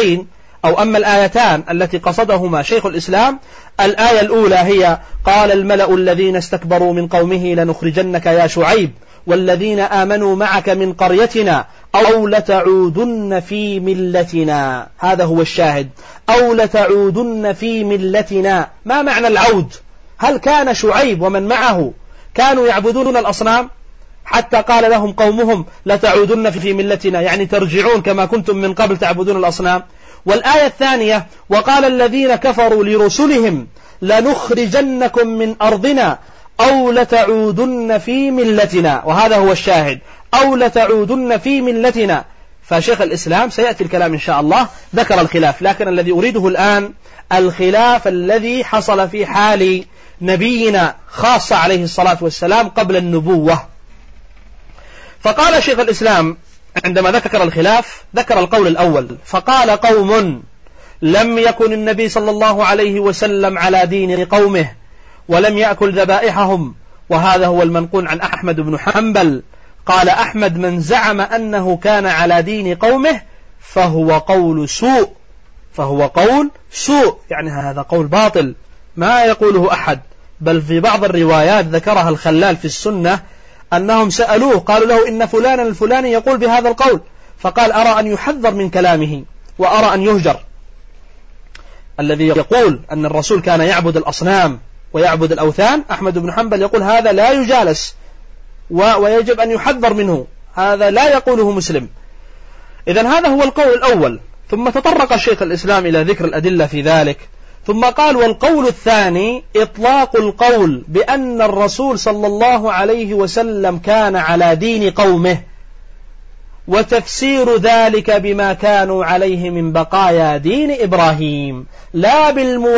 الآيتان التي قصدهما شيخ الإسلام، الآية الأولى هي: قال الملأ الذين استكبروا من قومه لنخرجنك يا شعيب والذين آمنوا معك من قريتنا أو لتعودن في ملتنا. هذا هو الشاهد، أو لتعودن في ملتنا. ما معنى العود؟ هل كان شعيب ومن معه كانوا يعبدون الأصنام حتى قال لهم قومهم لتعودن في ملتنا، يعني ترجعون كما كنتم من قبل تعبدون الأصنام؟ والآية الثانية: وقال الذين كفروا لرسلهم لنخرجنكم من أرضنا أو لتعودن في ملتنا. وهذا هو الشاهد، أو لتعودن في ملتنا. فشيخ الإسلام سيأتي الكلام إن شاء الله ذكر الخلاف، لكن الذي أريده الآن الخلاف الذي حصل في حال نبينا خاصة عليه الصلاة والسلام قبل النبوة. فقال شيخ الإسلام عندما ذكر الخلاف ذكر القول الأول، فقال: قوم لم يكن النبي صلى الله عليه وسلم على دين قومه ولم يأكل ذبائحهم، وهذا هو المنقول عن أحمد بن حنبل. قال أحمد: من زعم أنه كان على دين قومه فهو قول سوء، يعني هذا قول باطل ما يقوله أحد، بل في بعض الروايات ذكرها الخلال في السنة أنهم سألوه قالوا له إن فلانا الفلاني يقول بهذا القول، فقال أرى أن يحذر من كلامه وأرى أن يهجر. الذي يقول أن الرسول كان يعبد الأصنام ويعبد الأوثان أحمد بن حنبل يقول هذا لا يجالس ويجب أن يحذر منه، هذا لا يقوله مسلم. إذن هذا هو القول الأول. ثم تطرق الشيخ الإسلام إلى ذكر الأدلة في ذلك، ثم قال والقول الثاني إطلاق القول بأن الرسول صلى الله عليه وسلم كان على دين قومه، وتفسير ذلك بما كانوا عليه من بقايا دين إبراهيم، لا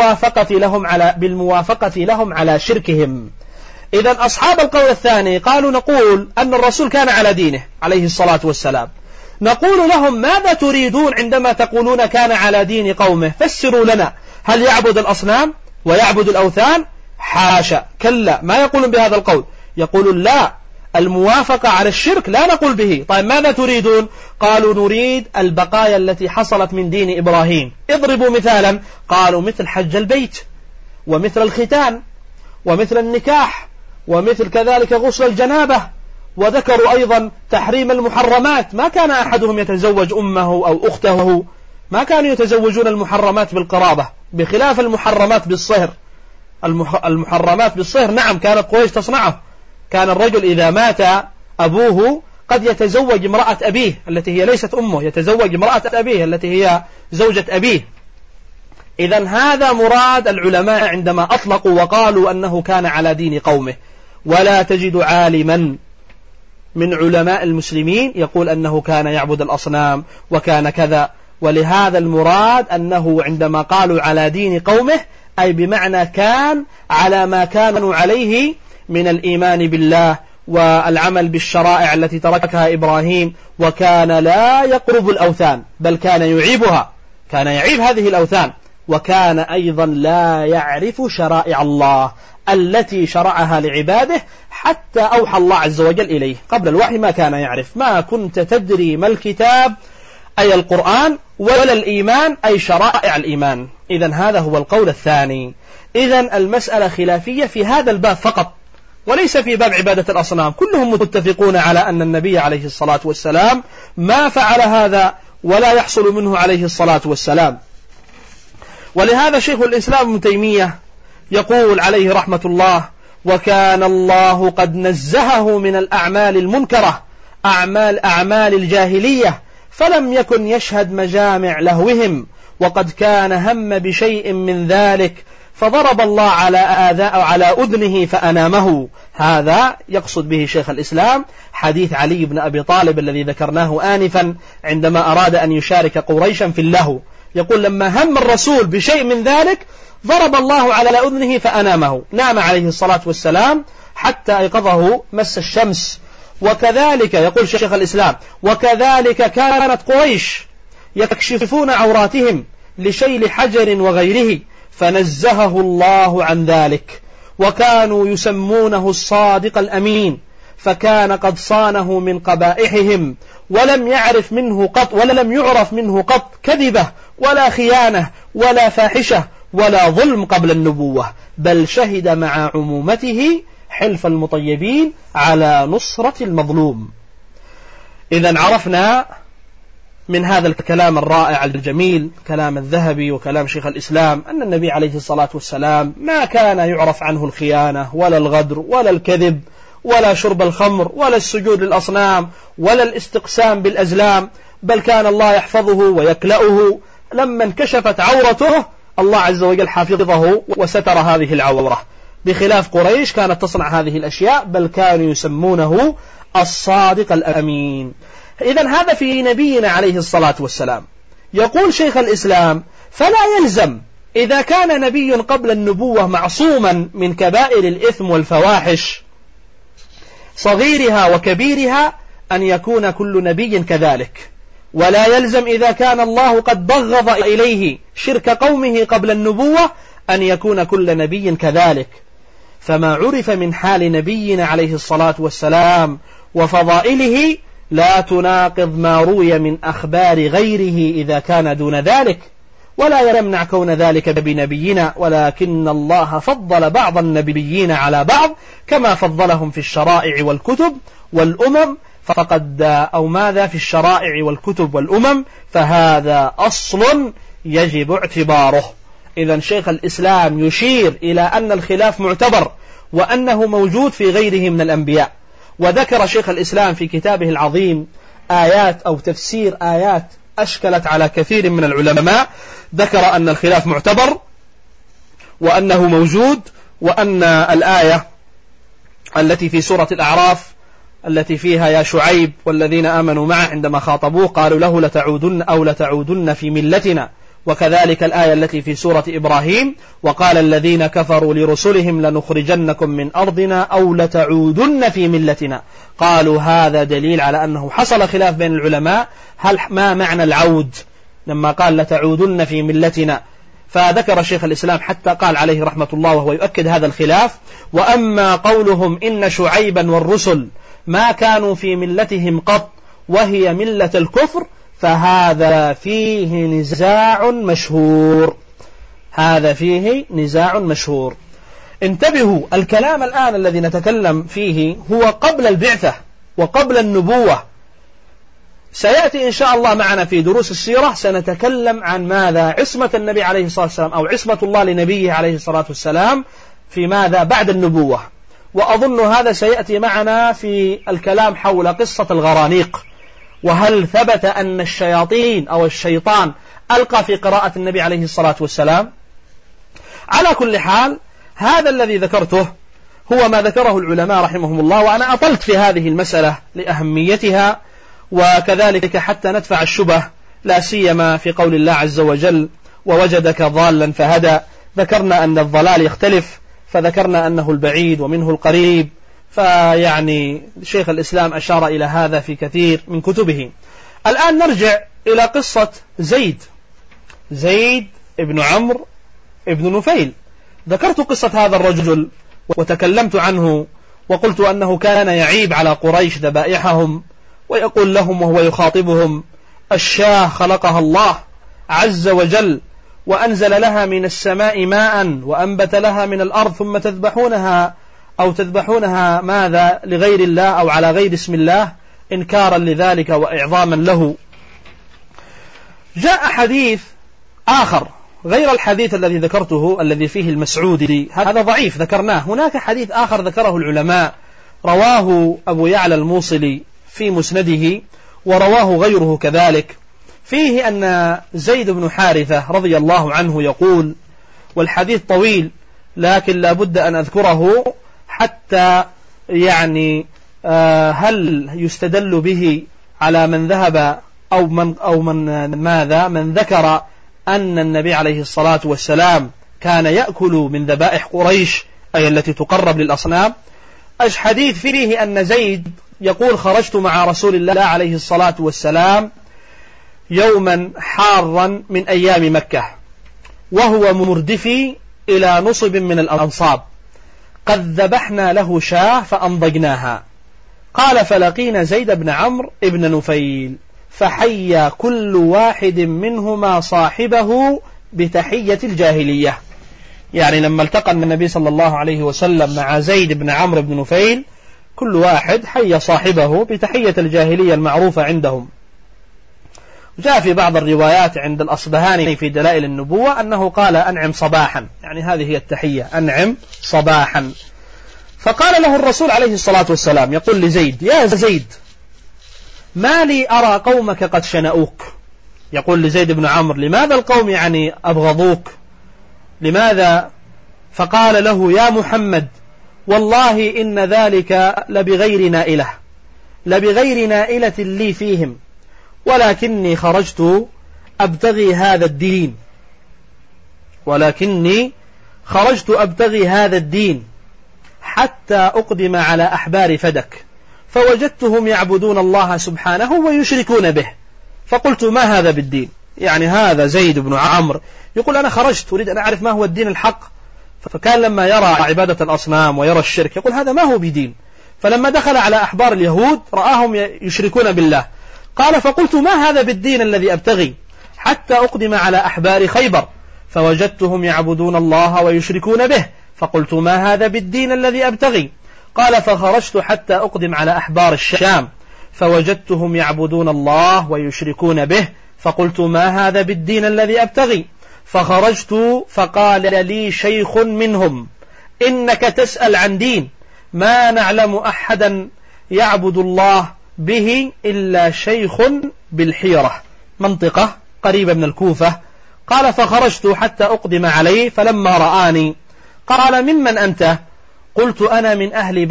بالموافقة لهم على شركهم. إذن أصحاب القول الثاني قالوا نقول أن الرسول كان على دينه عليه الصلاة والسلام، نقول لهم ماذا تريدون عندما تقولون كان على دين قومه؟ فسروا لنا، هل يعبد الأصنام ويعبد الأوثان؟ حاشا، كلا، ما يقولون بهذا القول، يقولون لا، الموافقة على الشرك لا نقول به. طيب ماذا تريدون؟ قالوا نريد البقايا التي حصلت من دين إبراهيم. اضربوا مثالا، قالوا مثل حج البيت ومثل الختان ومثل النكاح ومثل كذلك غسل الجنابة، وذكروا أيضا تحريم المحرمات، ما كان أحدهم يتزوج أمه أو أخته، ما كانوا يتزوجون المحرمات بالقرابة، بخلاف المحرمات بالصهر. المحرمات بالصهر نعم كانت قريش تصنعه، كان الرجل إذا مات أبوه قد يتزوج امرأة أبيه التي هي ليست أمه، يتزوج امرأة أبيه التي هي زوجة أبيه. إذن هذا مراد العلماء عندما أطلقوا وقالوا أنه كان على دين قومه، ولا تجد عالما من علماء المسلمين يقول أنه كان يعبد الأصنام وكان كذا. ولهذا المراد أنه عندما قالوا على دين قومه أي بمعنى كان على ما كانوا عليه من الإيمان بالله والعمل بالشرائع التي تركها إبراهيم، وكان لا يقرب الأوثان بل كان يعيبها، كان يعيب هذه الأوثان، وكان أيضا لا يعرف شرائع الله التي شرعها لعباده حتى أوحى الله عز وجل إليه. قبل الوحي ما كان يعرف، ما كنت تدري ما الكتاب أي القرآن ولا الإيمان أي شرائع الإيمان. إذن هذا هو القول الثاني. إذن المسألة خلافية في هذا الباب فقط، وليس في باب عبادة الأصنام. كلهم متفقون على أن النبي عليه الصلاة والسلام ما فعل هذا ولا يحصل منه عليه الصلاة والسلام. ولهذا شيخ الإسلام ابن تيمية يقول عليه رحمة الله: وكان الله قد نزهه من الأعمال المنكرة، أعمال الجاهلية، فلم يكن يشهد مجامع لهوهم، وقد كان هم بشيء من ذلك فضرب الله على أذنه فأنامه. هذا يقصد به شيخ الإسلام حديث علي بن أبي طالب الذي ذكرناه آنفا عندما أراد أن يشارك قريشا في اللهو، يقول لما هم الرسول بشيء من ذلك ضرب الله على أذنه فأنامه، نام عليه الصلاة والسلام حتى أيقظه مس الشمس. وكذلك يقول شيخ الإسلام: وكذلك كانت قريش يكشفون عوراتهم لشيل حجر وغيره فنزهه الله عن ذلك، وكانوا يسمونه الصادق الأمين، فكان قد صانه من قبائحهم، ولم يعرف منه قط كذبة ولا خيانة ولا فاحشة ولا ظلم قبل النبوة، بل شهد مع عمومته حلف المطيبين على نصرة المظلوم. إذن عرفنا من هذا الكلام الرائع الجميل، كلام الذهبي وكلام شيخ الإسلام، أن النبي عليه الصلاة والسلام ما كان يعرف عنه الخيانة ولا الغدر ولا الكذب ولا شرب الخمر ولا السجود للأصنام ولا الاستقسام بالأزلام، بل كان الله يحفظه ويكلأه. لما انكشفت عورته الله عز وجل حفظه وستر هذه العورة، بخلاف قريش كانت تصنع هذه الأشياء، بل كانوا يسمونه الصادق الأمين. إذن هذا في نبينا عليه الصلاة والسلام. يقول شيخ الإسلام: فلا يلزم إذا كان نبي قبل النبوة معصوما من كبائر الإثم والفواحش صغيرها وكبيرها أن يكون كل نبي كذلك، ولا يلزم إذا كان الله قد بغض إليه شرك قومه قبل النبوة أن يكون كل نبي كذلك. فما عرف من حال نبينا عليه الصلاة والسلام وفضائله لا تناقض ما روي من أخبار غيره إذا كان دون ذلك، ولا يمنع كون ذلك بنبينا، ولكن الله فضل بعض النبيين على بعض كما فضلهم في الشرائع والكتب والأمم، فقد أو ماذا في الشرائع والكتب والأمم، فهذا أصل يجب اعتباره. إذن شيخ الإسلام يشير إلى أن الخلاف معتبر وأنه موجود في غيره من الأنبياء. وذكر شيخ الإسلام في كتابه العظيم آيات أو تفسير آيات أشكلت على كثير من العلماء، ذكر أن الخلاف معتبر وأنه موجود، وأن الآية التي في سورة الأعراف التي فيها يا شعيب والذين آمنوا معه عندما خاطبوه قالوا له لتعودن أو لتعودن في ملتنا، وكذلك الآية التي في سورة إبراهيم وقال الذين كفروا لرسلهم لنخرجنكم من أرضنا أو لتعودن في ملتنا، قالوا هذا دليل على أنه حصل خلاف بين العلماء هل ما معنى العود لما قال لتعودن في ملتنا. فذكر شيخ الإسلام حتى قال عليه رحمة الله وهو يؤكد هذا الخلاف: وأما قولهم إن شعيبا والرسل ما كانوا في ملتهم قط وهي ملة الكفر فهذا فيه نزاع مشهور. هذا فيه نزاع مشهور. انتبهوا، الكلام الآن الذي نتكلم فيه هو قبل البعثة وقبل النبوة. سيأتي إن شاء الله معنا في دروس السيرة سنتكلم عن ماذا عصمة النبي عليه الصلاة والسلام أو عصمة الله لنبيه عليه الصلاة والسلام في ماذا بعد النبوة. وأظن هذا سيأتي معنا في الكلام حول قصة الغرانيق، وهل ثبت أن الشياطين أو الشيطان ألقى في قراءة النبي عليه الصلاة والسلام. على كل حال هذا الذي ذكرته هو ما ذكره العلماء رحمهم الله، وأنا أطلت في هذه المسألة لأهميتها وكذلك حتى ندفع الشبه، لا سيما في قول الله عز وجل ووجدك ضالا فهدى. ذكرنا أن الضلال يختلف، فذكرنا أنه البعيد ومنه القريب، فيعني شيخ الإسلام أشار إلى هذا في كثير من كتبه. الآن نرجع إلى قصة زيد ابن عمرو ابن نفيل. ذكرت قصة هذا الرجل وتكلمت عنه وقلت أنه كان يعيب على قريش ذبائحهم ويقول لهم وهو يخاطبهم: الشاة خلقها الله عز وجل وأنزل لها من السماء ماء وأنبت لها من الأرض ثم تذبحونها ماذا لغير الله أو على غير اسم الله إنكارا لذلك وإعظاما له. جاء حديث آخر غير الحديث الذي ذكرته الذي فيه المسعودي، هذا ضعيف ذكرناه. هناك حديث آخر ذكره العلماء رواه أبو يعلى الموصلي في مسنده ورواه غيره كذلك، فيه أن زيد بن حارثة رضي الله عنه يقول، والحديث طويل لكن لا بد أن أذكره حتى يعني هل يستدل به على من ذهب من ذكر أن النبي عليه الصلاة والسلام كان يأكل من ذبائح قريش أي التي تقرب للأصنام. حديث فيه أن زيد يقول: خرجت مع رسول الله عليه الصلاة والسلام يوما حارا من أيام مكة وهو مردفي إلى نصب من الأنصاب، قد ذبحنا له شاة فأنضجناها. قال: فلقينا زيد بن عمرو ابن نفيل فحيا كل واحد منهما صاحبه بتحية الجاهلية. يعني لما التقى النبي صلى الله عليه وسلم مع زيد بن عمرو بن نفيل كل واحد حي صاحبه بتحية الجاهلية المعروفة عندهم. جاء في بعض الروايات عند الأصبهاني في دلائل النبوة أنه قال: أنعم صباحا، يعني هذه هي التحية، أنعم صباحا. فقال له الرسول عليه الصلاة والسلام يقول لزيد: يا زيد، ما لي أرى قومك قد شنؤوك. يقول لزيد بن عمرو: لماذا القوم يعني أبغضوك؟ لماذا؟ فقال له: يا محمد، والله إن ذلك لبغير نائلة لي فيهم، ولكني خرجت أبتغي هذا الدين حتى أقدم على أحبار فدك، فوجدتهم يعبدون الله سبحانه ويشركون به، فقلت: ما هذا بالدين؟ يعني هذا زيد بن عمرو يقول: أنا خرجت أريد أن أعرف ما هو الدين الحق. فكان لما يرى عبادة الأصنام ويرى الشرك يقول: هذا ما هو بدين. فلما دخل على أحبار اليهود رآهم يشركون بالله، قال: فقلت: ما هذا بالدين الذي أبتغي؟ حتى أقدم على أحبار خيبر فوجدتهم يعبدون الله ويشركون به، فقلت ما هذا بالدين الذي أبتغي؟ قال فخرجت حتى أقدم على أحبار الشام فوجدتهم يعبدون الله ويشركون به، فقلت ما هذا بالدين الذي أبتغي؟ فخرجت فقال لي شيخ منهم إنك تسأل عن دين ما نعلم أحدا يعبد الله به إلا شيخ بالحيرة، منطقة قريبة من الكوفة. قال فخرجت حتى أقدم عليه فلما رآني قال ممن أنت؟ قلت أنا من أهل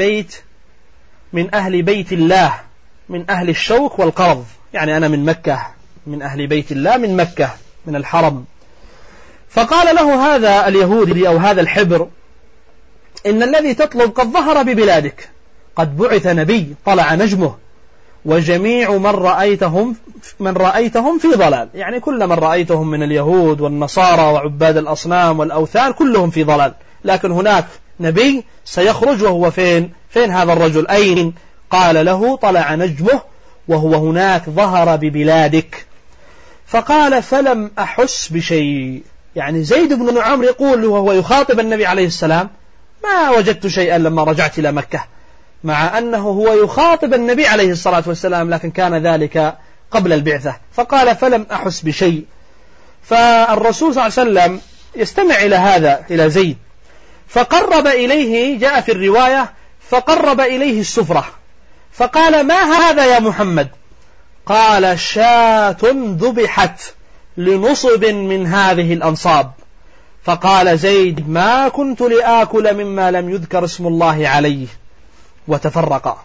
بيت الله، من أهل الشوك والقرض، يعني أنا من مكة، من أهل بيت الله من مكة من الحرم. فقال له هذا اليهودي أو هذا الحبر إن الذي تطلب قد ظهر ببلادك، قد بعث نبي طلع نجمه، وجميع من رأيتهم في ضلال، يعني كل من رأيتهم من اليهود والنصارى وعباد الأصنام والأوثان كلهم في ضلال، لكن هناك نبي سيخرج وهو فين هذا الرجل أين؟ قال له طلع نجمه وهو هناك ظهر ببلادك. فقال فلم أحس بشيء، يعني زيد بن عمرو يقول وهو يخاطب النبي عليه السلام ما وجدت شيئا لما رجعت إلى مكة، مع أنه هو يخاطب النبي عليه الصلاة والسلام، لكن كان ذلك قبل البعثة. فقال فلم أحس بشيء. فالرسول صلى الله عليه وسلم يستمع إلى هذا إلى زيد، فقرب إليه، جاء في الرواية فقرب إليه السفرة فقال ما هذا يا محمد؟ قال شاة ذبحت لنصب من هذه الأنصاب. فقال زيد ما كنت لآكل مما لم يذكر اسم الله عليه، وتفرق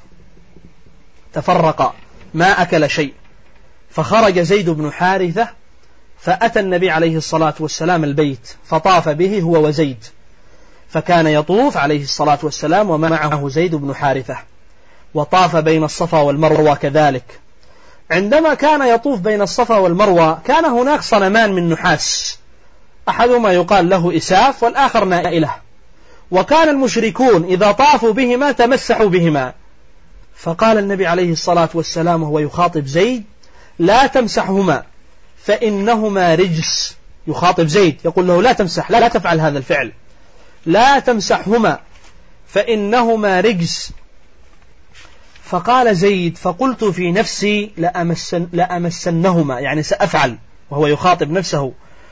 ما أكل شيء. فخرج زيد بن حارثة فأتى النبي عليه الصلاة والسلام البيت فطاف به هو وزيد، فكان يطوف عليه الصلاة والسلام ومعه زيد بن حارثة، وطاف بين الصفا والمروة كذلك. عندما كان يطوف بين الصفا والمروة كان هناك صنمان من نحاس، أحدهما يقال له إساف والآخر نائلة، وكان المشركون إذا طافوا بهما تمسحوا بهما. فقال النبي عليه الصلاة والسلام وهو يخاطب زيد لا تمسحهما فإنهما رجس. يخاطب زيد يقول له لا تمسح، لا تفعل هذا الفعل، لا تمسحهما فإنهما رجس. فقال زيد فقلت في نفسي لأمسنهما، يعني سأفعل، وهو يخاطب نفسه.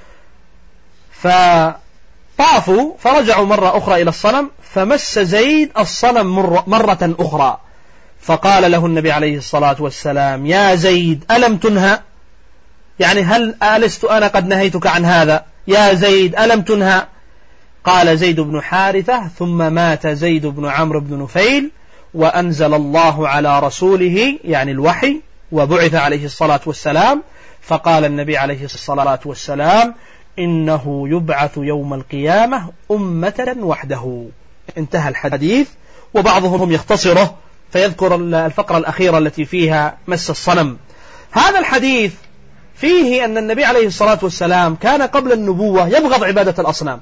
فطافوا فرجعوا مرة أخرى إلى الصنم فمس زيد الصنم مرة أخرى، فقال له النبي عليه الصلاة والسلام يا زيد ألم تنهى؟ يعني هل ألست أنا قد نهيتك عن هذا؟ يا زيد ألم تنهى؟ قال زيد بن حارثة ثم مات زيد بن عمرو بن نفيل وأنزل الله على رسوله، يعني الوحي، وبعث عليه الصلاة والسلام. فقال النبي عليه الصلاة والسلام إنه يبعث يوم القيامة أمة وحده. انتهى الحديث، وبعضهم يختصره فيذكر الفقرة الأخيرة التي فيها مس الصنم. هذا الحديث فيه أن النبي عليه الصلاة والسلام كان قبل النبوة يبغض عبادة الأصنام،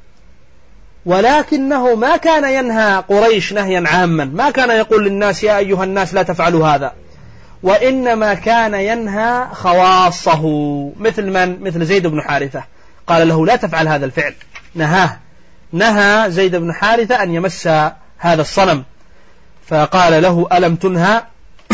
ولكنه ما كان ينهى قريش نهيا عاما، ما كان يقول للناس يا أيها الناس لا تفعلوا هذا، وإنما كان ينهى خواصه، مثل زيد بن حارثة قال له لا تفعل هذا الفعل، نهى زيد بن حارثة أن يمس هذا الصنم، فقال له ألم تنهى؟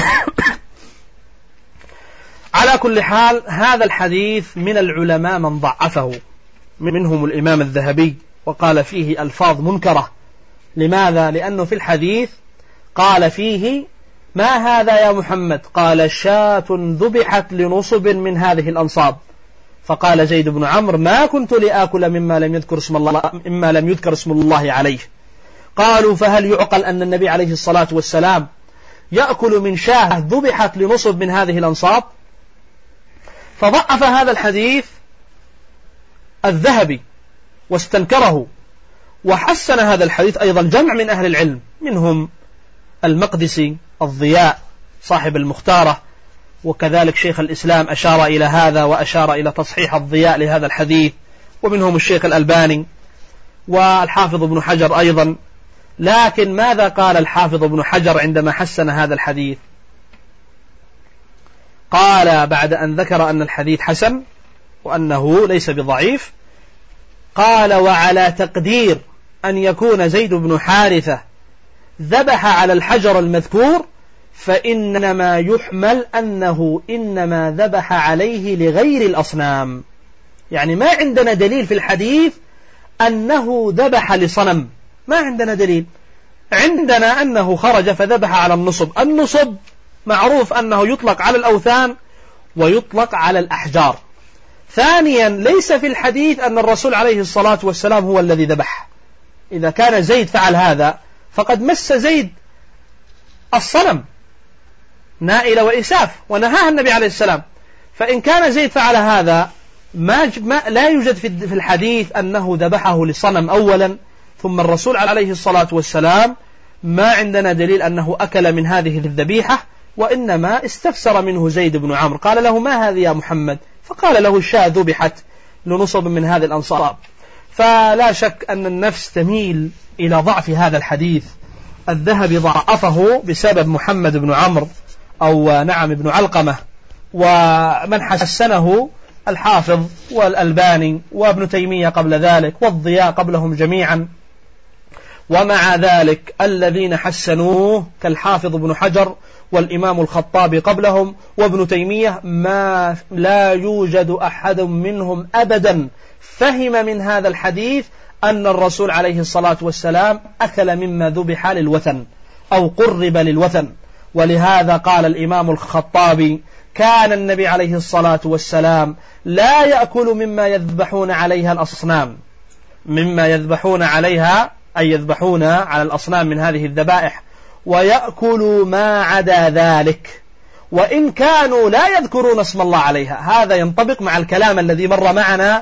على كل حال هذا الحديث من العلماء من ضعفه، منهم الإمام الذهبي، وقال فيه ألفاظ منكرة. لماذا؟ لأنه في الحديث قال فيه ما هذا يا محمد؟ قال شاة ذبحت لنصب من هذه الأنصاب. فقال زيد بن عمرو ما كنت لآكل مما لم يذكر اسم الله عليه. قالوا فهل يعقل أن النبي عليه الصلاة والسلام يأكل من شاة ذبحت لنصب من هذه الأنصاب؟ فضعف هذا الحديث الذهبي واستنكره، وحسن هذا الحديث أيضا جمع من أهل العلم، منهم المقدسي، الضياء صاحب المختارة، وكذلك شيخ الإسلام أشار إلى هذا وأشار إلى تصحيح الضياء لهذا الحديث، ومنهم الشيخ الألباني والحافظ ابن حجر أيضا. لكن ماذا قال الحافظ ابن حجر عندما حسن هذا الحديث؟ قال بعد أن ذكر أن الحديث حسن وأنه ليس بضعيف. قال: وعلى تقدير أن يكون زيد بن حارثة ذبح على الحجر المذكور فإنما يحمل أنه إنما ذبح عليه لغير الأصنام. يعني ما عندنا دليل في الحديث أنه ذبح لصنم، ما عندنا دليل. عندنا أنه خرج فذبح على النصب. النصب معروف أنه يطلق على الأوثان ويطلق على الأحجار. ثانيا، ليس في الحديث أن الرسول عليه الصلاة والسلام هو الذي ذبح. إذا كان زيد فعل هذا فقد مس زيد الصنم نائل وإساف ونهاها النبي عليه السلام. فإن كان زيد فعل هذا لا يوجد في الحديث أنه ذبحه لصنم أولا، ثم الرسول عليه الصلاة والسلام ما عندنا دليل أنه أكل من هذه الذبيحة، وإنما استفسر منه زيد بن عمرو، قال له: ما هذه يا محمد؟ فقال له: الشاة ذبحت لنصب من هذه الأنصاب. فلا شك أن النفس تميل إلى ضعف هذا الحديث. الذهبي ضعفه بسبب محمد بن عمرو أو نعم ابن علقمة، ومن حسنه الحافظ والألباني وابن تيمية قبل ذلك والضياء قبلهم جميعا. ومع ذلك الذين حسنوه كالحافظ ابن حجر والإمام الخطابي قبلهم وابن تيمية لا يوجد أحد منهم أبدا فهم من هذا الحديث أن الرسول عليه الصلاة والسلام أكل مما ذبح للوثن أو قرب للوثن. ولهذا قال الإمام الخطابي: كان النبي عليه الصلاة والسلام لا يأكل مما يذبحون عليها الأصنام، مما يذبحون عليها أي يذبحون على الأصنام من هذه الذبائح، ويأكل ما عدا ذلك وإن كانوا لا يذكرون اسم الله عليها. هذا ينطبق مع الكلام الذي مر معنا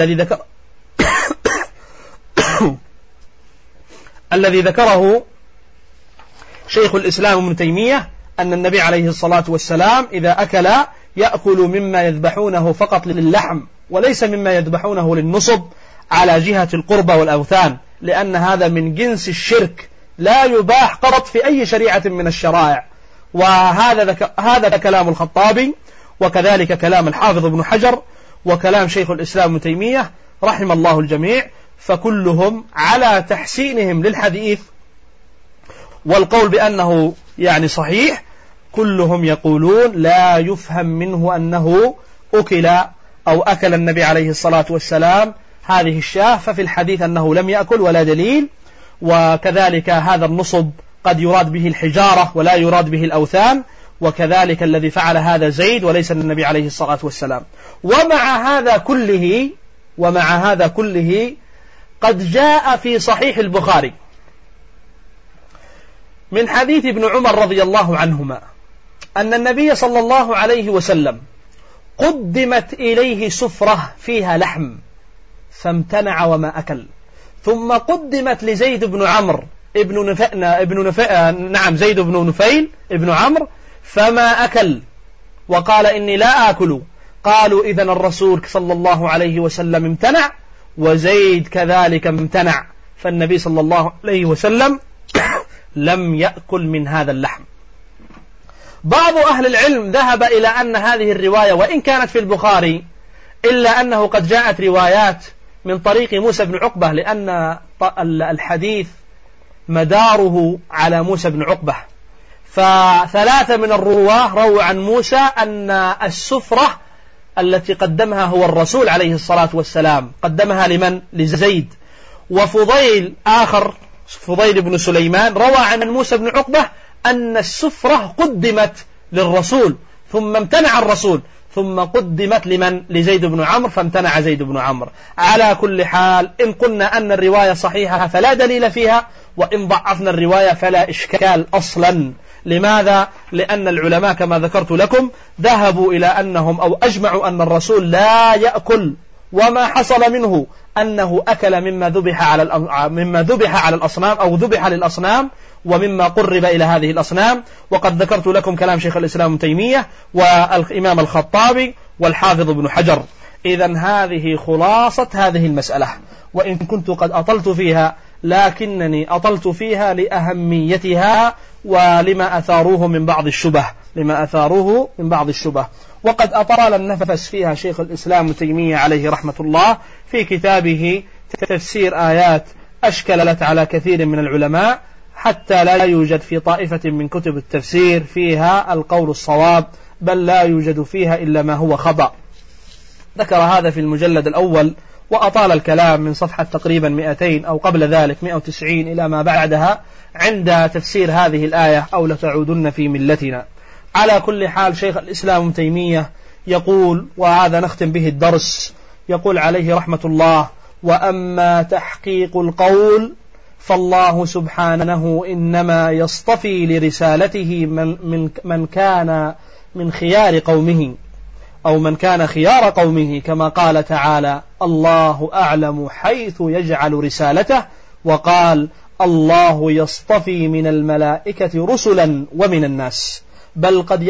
الذي ذكره شيخ الإسلام ابن تيمية، أن النبي عليه الصلاة والسلام إذا أكل يأكل مما يذبحونه فقط للحم وليس مما يذبحونه للنصب على جهة القربة والأوثان، لأن هذا من جنس الشرك لا يباح قط في أي شريعة من الشرائع. وهذا كلام الخطابي، وكذلك كلام الحافظ ابن حجر، وكلام شيخ الإسلام ابن تيمية رحم الله الجميع، فكلهم على تحسينهم للحديث والقول بأنه يعني صحيح. كلهم يقولون لا يفهم منه أنه أكل أو أكل النبي عليه الصلاة والسلام هذه الشاة، ففي الحديث أنه لم يأكل ولا دليل. وكذلك هذا النصب قد يراد به الحجارة ولا يراد به الأوثان، وكذلك الذي فعل هذا زيد وليس النبي عليه الصلاة والسلام. ومع هذا كله قد جاء في صحيح البخاري من حديث ابن عمر رضي الله عنهما أن النبي صلى الله عليه وسلم قدمت إليه سفرة فيها لحم فامتنع وما أكل، ثم قدمت لزيد بن عمرو زيد بن نفيل ابن عمرو فما أكل وقال إني لا آكل. قالوا: إذن الرسول صلى الله عليه وسلم امتنع وزيد كذلك امتنع، فالنبي صلى الله عليه وسلم لم يأكل من هذا اللحم. بعض أهل العلم ذهب إلى أن هذه الرواية وإن كانت في البخاري إلا أنه قد جاءت روايات من طريق موسى بن عقبة، لأن الحديث مداره على موسى بن عقبة، فثلاثة من الرواه رووا عن موسى أن السفرة التي قدمها هو الرسول عليه الصلاة والسلام قدمها لمن؟ لزيد. وفضيل آخر فضيل بن سليمان روى عن موسى بن عقبة أن السفرة قدمت للرسول ثم امتنع الرسول، ثم قدمت لمن؟ لزيد بن عمرو فامتنع زيد بن عمرو. على كل حال إن قلنا أن الرواية صحيحة فلا دليل فيها، وإن ضعفنا الرواية فلا إشكال أصلا. لماذا؟ لأن العلماء كما ذكرت لكم ذهبوا إلى أنهم أو أجمعوا أن الرسول لا يأكل، وما حصل منه أنه أكل مما ذبح على الأصنام أو ذبح للأصنام ومما قرب إلى هذه الأصنام. وقد ذكرت لكم كلام شيخ الإسلام ابن تيمية والإمام الخطابي والحافظ ابن حجر. إذن هذه خلاصة هذه المسألة، وإن كنت قد أطلت فيها لكنني أطلت فيها لأهميتها ولما أثاروه من بعض الشبه وقد أطال النفس فيها شيخ الإسلام ابن تيمية عليه رحمة الله في كتابه تفسير آيات أشكلت على كثير من العلماء، حتى لا يوجد في طائفة من كتب التفسير فيها القول الصواب، بل لا يوجد فيها إلا ما هو خطأ. ذكر هذا في المجلد الأول، وأطال الكلام من صفحة تقريبا 200 أو قبل ذلك 190 إلى ما بعدها عند تفسير هذه الآية أو لتعودن في ملتنا. على كل حال شيخ الإسلام ابن تيمية يقول، وهذا نختم به الدرس، يقول عليه رحمة الله: وأما تحقيق القول فالله سبحانه إنما يصطفي لرسالته من كان من خيار قومه أو من كان خيار قومه، كما قال تعالى: الله أعلم حيث يجعل رسالته، وقال: الله يصطفي من الملائكة رسلا ومن الناس، بل قد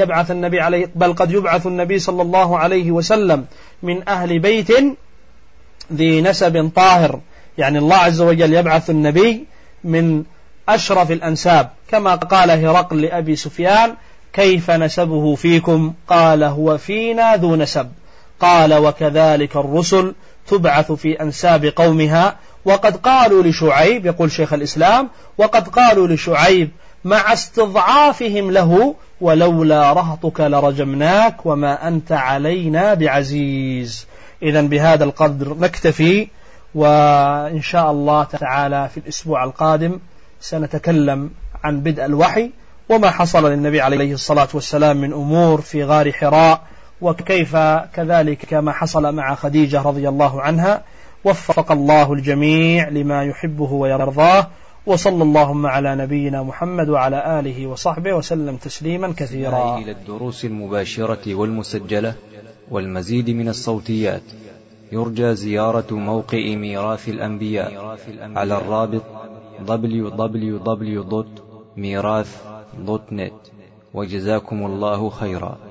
يبعث النبي صلى الله عليه وسلم من أهل بيت ذي نسب طاهر، يعني الله عز وجل يبعث النبي من أشرف الأنساب، كما قال هرقل لأبي سفيان: كيف نسبه فيكم؟ قال: هو فينا ذو نسب. قال: وكذلك الرسل تبعث في أنساب قومها. وقد قالوا لشعيب، يقول شيخ الإسلام: وقد قالوا لشعيب مع استضعافهم له: ولولا رهطك لرجمناك وما أنت علينا بعزيز. إذن بهذا القدر نكتفي، وإن شاء الله تعالى في الأسبوع القادم سنتكلم عن بدء الوحي وما حصل للنبي عليه الصلاة والسلام من أمور في غار حراء، وكيف كذلك ما حصل مع خديجة رضي الله عنها. وفق الله الجميع لما يحبه ويرضاه، وصلى اللهم على نبينا محمد وعلى آله وصحبه وسلم تسليما كثيرا. إلى الدروس المباشرة والمسجلة والمزيد من الصوتيات يرجى زيارة موقع ميراث الأنبياء على الرابط www.mirath.net. وجزاكم الله خيرا.